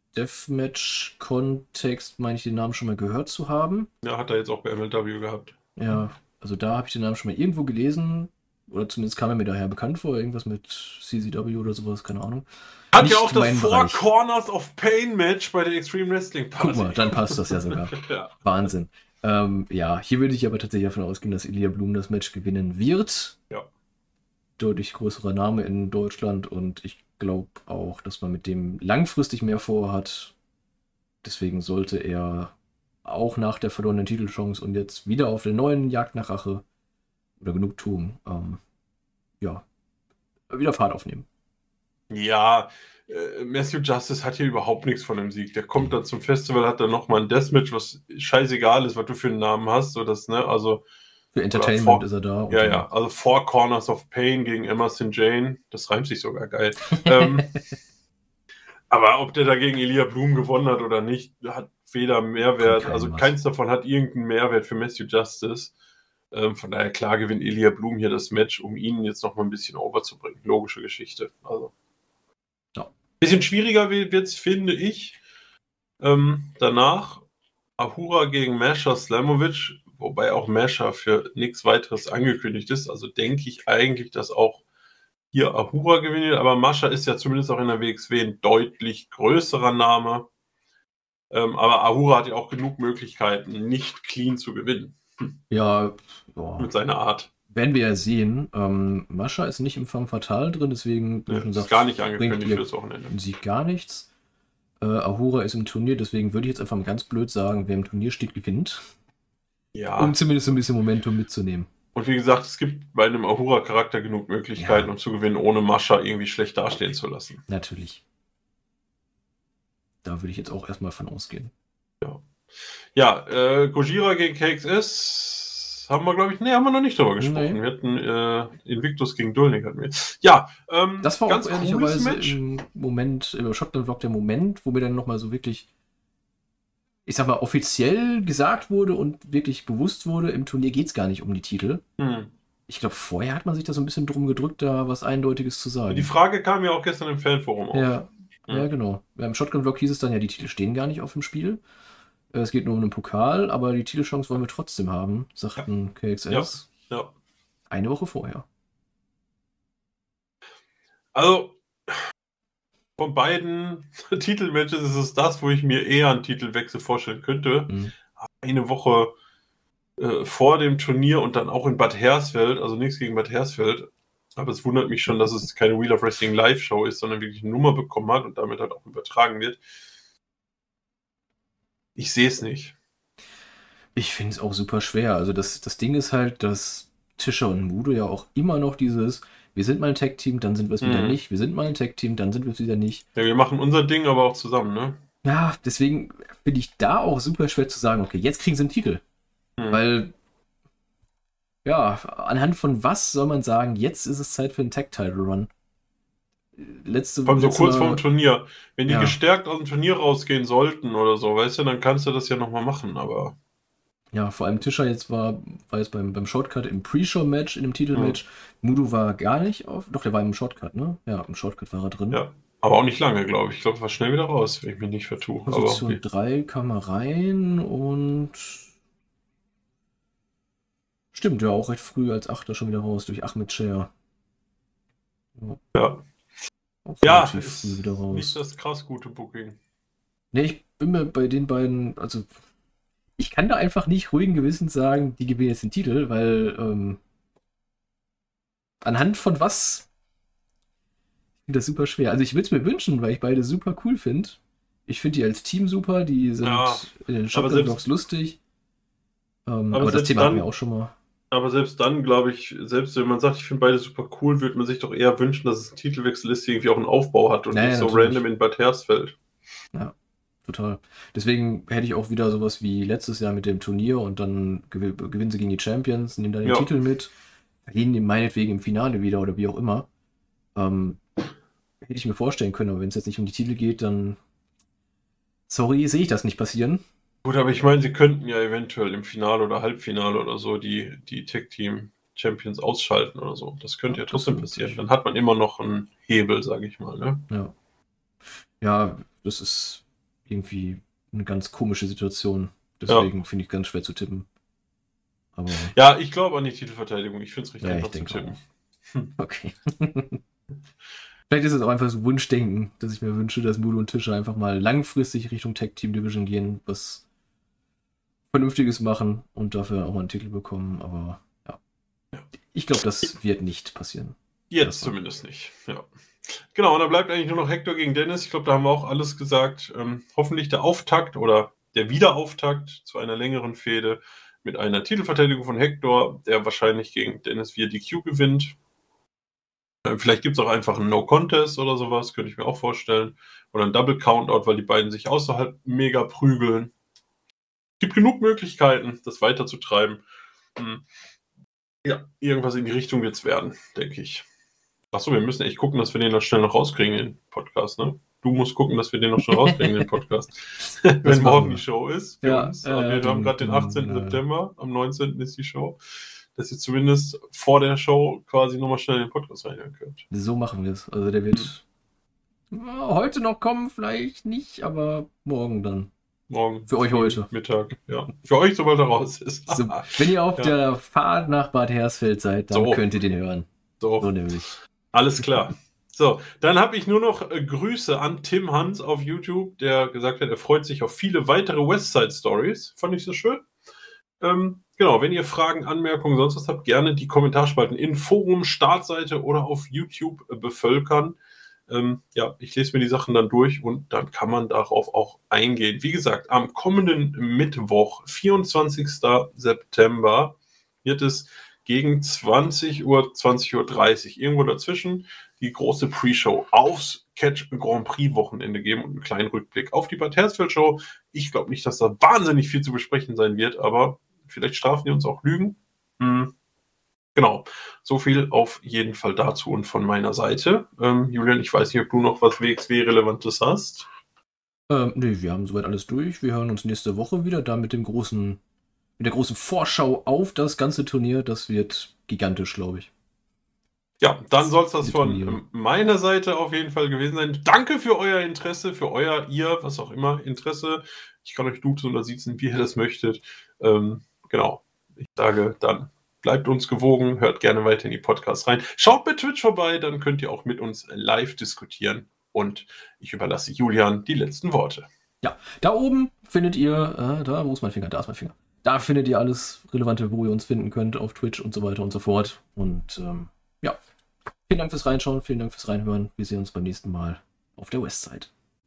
Deathmatch-Kontext meine ich den Namen schon mal gehört zu haben. Ja, hat er jetzt auch bei MLW gehabt. Ja, also da habe ich den Namen schon mal irgendwo gelesen. Oder zumindest kam er mir daher bekannt vor. Irgendwas mit CZW oder sowas, keine Ahnung. Hat ja auch das Four Corners of Pain Match bei der Extreme Wrestling Party. Guck mal, dann passt das ja sogar. Ja. Wahnsinn. Hier würde ich aber tatsächlich davon ausgehen, dass Ilya Bloom das Match gewinnen wird. Ja. Deutlich größerer Name in Deutschland und ich glaube auch, dass man mit dem langfristig mehr vorhat. Deswegen sollte er auch nach der verlorenen Titelchance und jetzt wieder auf der neuen Jagd nach Rache oder Genugtuung, wieder Fahrt aufnehmen. Ja, Matthew Justice hat hier überhaupt nichts von dem Sieg. Der kommt dann zum Festival, hat dann nochmal ein Deathmatch, was scheißegal ist, was du für einen Namen hast. So das, ne? Also, für Entertainment ist er da. Ja, also Four Corners of Pain gegen Emerson Jane, das reimt sich sogar geil. Aber ob der dagegen Ilya Bloom gewonnen hat oder nicht, hat weder Mehrwert, also keins davon hat irgendeinen Mehrwert für Matthew Justice. Von daher, klar gewinnt Ilya Bloom hier das Match, um ihn jetzt noch mal ein bisschen overzubringen. Logische Geschichte. Also. Ja. Bisschen schwieriger wird es, finde ich. Danach Ahura gegen Masha Slamovic, wobei auch Masha für nichts weiteres angekündigt ist. Also denke ich eigentlich, dass auch hier Ahura gewinnt. Aber Masha ist ja zumindest auch in der WXW ein deutlich größerer Name. Aber Ahura hat ja auch genug Möglichkeiten, nicht clean zu gewinnen. Ja, mit seiner Art. Werden wir ja sehen. Masha ist nicht im Femme Fatale drin, deswegen ist gar nicht angekündigt fürs Wochenende. Sieht gar nichts. Ahura ist im Turnier, deswegen würde ich jetzt einfach mal ganz blöd sagen, wer im Turnier steht, gewinnt. Ja. Um zumindest ein bisschen Momentum mitzunehmen. Und wie gesagt, es gibt bei einem Ahura-Charakter genug Möglichkeiten, um zu gewinnen, ohne Masha irgendwie schlecht dastehen zu lassen. Natürlich. Da würde ich jetzt auch erstmal von ausgehen. Ja, Gojira gegen KXS haben wir, glaube ich, haben wir noch nicht drüber gesprochen. Nee. Wir hatten Invictus gegen Dulnik hatten wir. Ja, das war ganz auch ehrlicherweise im Moment, im Shotgun-Vlog der Moment, wo mir dann nochmal so wirklich, ich sag mal, offiziell gesagt wurde und wirklich bewusst wurde, im Turnier geht es gar nicht um die Titel. Ich glaube, vorher hat man sich da so ein bisschen drum gedrückt, da was Eindeutiges zu sagen. Die Frage kam ja auch gestern im Fanforum auf. Ja, genau. Im Shotgun-Vlog hieß es dann ja, die Titel stehen gar nicht auf dem Spiel. Es geht nur um den Pokal, aber die Titelchance wollen wir trotzdem haben, sagten KXS. Ja. Eine Woche vorher. Also, von beiden Titelmatches ist es das, wo ich mir eher einen Titelwechsel vorstellen könnte. Eine Woche vor dem Turnier und dann auch in Bad Hersfeld, also nichts gegen Bad Hersfeld, aber es wundert mich schon, dass es keine Wheel of Wrestling Live-Show ist, sondern wirklich eine Nummer bekommen hat und damit halt auch übertragen wird. Ich sehe es nicht. Ich finde es auch super schwer. Also das Ding ist halt, dass Tischer und Mudo ja auch immer noch dieses, wir sind mal ein Tag-Team, dann sind wir es wieder nicht. Wir sind mal ein Tag-Team, dann sind wir es wieder nicht. Ja, wir machen unser Ding aber auch zusammen, ne? Ja, deswegen finde ich da auch super schwer zu sagen, okay, jetzt kriegen sie einen Titel. Weil, ja, anhand von was soll man sagen, jetzt ist es Zeit für einen Tag-Title-Run? Vor allem so kurz vorm Turnier. Wenn die gestärkt aus dem Turnier rausgehen sollten oder so, weißt du, dann kannst du das ja nochmal machen, aber... Ja, vor allem Tischer war jetzt beim Shortcut im Pre-Show-Match, in dem Titelmatch. Mudo war gar nicht auf. Doch, der war im Shortcut, ne? Ja, im Shortcut war er drin. Ja, aber auch nicht lange, glaube ich. Ich glaube, er war schnell wieder raus, wenn ich mich nicht vertue. Position 3 kam er rein und. Stimmt, ja, auch recht früh als Achter schon wieder raus durch Ahmed Scher. Ja. Ja, ist wieder raus. Nicht das krass gute Booking. Ne, ich bin mir bei den beiden, also ich kann da einfach nicht ruhigen Gewissens sagen, die gewinnen jetzt den Titel, weil anhand von was? Ich finde das super schwer. Also ich würde es mir wünschen, weil ich beide super cool finde. Ich finde die als Team super, die sind in den Shotgun-Dogs lustig. Aber das Thema hatten wir auch schon mal. Aber selbst dann, glaube ich, selbst wenn man sagt, ich finde beide super cool, würde man sich doch eher wünschen, dass es ein Titelwechsel ist, der irgendwie auch einen Aufbau hat und nicht so random in Bad Hersfeld. Ja, total. Deswegen hätte ich auch wieder sowas wie letztes Jahr mit dem Turnier und dann gewinnen sie gegen die Champions, nehmen dann den Titel mit, verlieren meinetwegen im Finale wieder oder wie auch immer. Hätte ich mir vorstellen können, aber wenn es jetzt nicht um die Titel geht, dann sorry, sehe ich das nicht passieren. Gut, aber ich meine, sie könnten ja eventuell im Finale oder Halbfinale oder so die Tag-Team-Champions ausschalten oder so. Das könnte ja trotzdem passieren. Dann hat man immer noch einen Hebel, sage ich mal. Ne? Ja. Ja, das ist irgendwie eine ganz komische Situation. Deswegen finde ich ganz schwer zu tippen. Aber ja, ich glaube an die Titelverteidigung. Ich finde es richtig einfach zu tippen. Okay. Vielleicht ist es auch einfach so Wunschdenken, dass ich mir wünsche, dass Mudo und Tischer einfach mal langfristig Richtung Tag Team Division gehen, was Vernünftiges machen und dafür auch mal einen Titel bekommen. Aber ja. Ich glaube, das wird nicht passieren. Jetzt zumindest nicht. Ja. Genau, und dann bleibt eigentlich nur noch Hector gegen Dennis. Ich glaube, da haben wir auch alles gesagt. Hoffentlich der Auftakt oder der Wiederauftakt zu einer längeren Fehde mit einer Titelverteidigung von Hector, der wahrscheinlich gegen Dennis via DQ gewinnt. Vielleicht gibt es auch einfach einen No-Contest oder sowas, könnte ich mir auch vorstellen. Oder ein Double-Countout, weil die beiden sich außerhalb mega prügeln. Gibt genug Möglichkeiten, das weiterzutreiben. Ja, irgendwas in die Richtung wird es werden, denke ich. Achso, wir müssen echt gucken, dass wir den noch schnell noch rauskriegen in den Podcast, ne? Du musst gucken, dass wir den noch schnell rauskriegen in den Podcast. Wenn morgen die Show ist für uns. Wir haben gerade den 18. September, am 19. ist die Show. Dass ihr zumindest vor der Show quasi nochmal schnell in den Podcast reinhören könnt. So machen wir es. Also der wird heute noch kommen, vielleicht nicht, aber morgen dann. Morgen. Für euch heute. Mittag, ja. Für euch, sobald er raus ist. So, wenn ihr auf der Fahrt nach Bad Hersfeld seid, dann könnt ihr den hören. So nämlich. Alles klar. So, dann habe ich nur noch Grüße an Tim Hans auf YouTube, der gesagt hat, er freut sich auf viele weitere Westside Stories. Fand ich so schön. Genau, wenn ihr Fragen, Anmerkungen, sonst was habt, gerne die Kommentarspalten in Forum, Startseite oder auf YouTube bevölkern. Ja, ich lese mir die Sachen dann durch und dann kann man darauf auch eingehen. Wie gesagt, am kommenden Mittwoch, 24. September, wird es gegen 20 Uhr, 20.30 Uhr, irgendwo dazwischen, die große Pre-Show aufs Catch Grand Prix Wochenende geben und einen kleinen Rückblick auf die Bad Hersfeld Show. Ich glaube nicht, dass da wahnsinnig viel zu besprechen sein wird, aber vielleicht strafen die uns auch Lügen. Genau, so viel auf jeden Fall dazu und von meiner Seite. Julian, ich weiß nicht, ob du noch was WXW-Relevantes hast. Nee, wir haben soweit alles durch. Wir hören uns nächste Woche wieder, da mit der großen Vorschau auf das ganze Turnier. Das wird gigantisch, glaube ich. Ja, dann soll es das von meiner Seite auf jeden Fall gewesen sein. Danke für euer Interesse, für ihr, was auch immer, Interesse. Ich kann euch duzen oder siezen, wie ihr das möchtet. Genau, ich sage dann, bleibt uns gewogen, hört gerne weiter in die Podcasts rein. Schaut bei Twitch vorbei, dann könnt ihr auch mit uns live diskutieren. Und ich überlasse Julian die letzten Worte. Ja, da oben findet ihr, wo ist mein Finger? Da ist mein Finger. Da findet ihr alles Relevante, wo ihr uns finden könnt, auf Twitch und so weiter und so fort. Und ja, vielen Dank fürs Reinschauen, vielen Dank fürs Reinhören. Wir sehen uns beim nächsten Mal auf der Westside.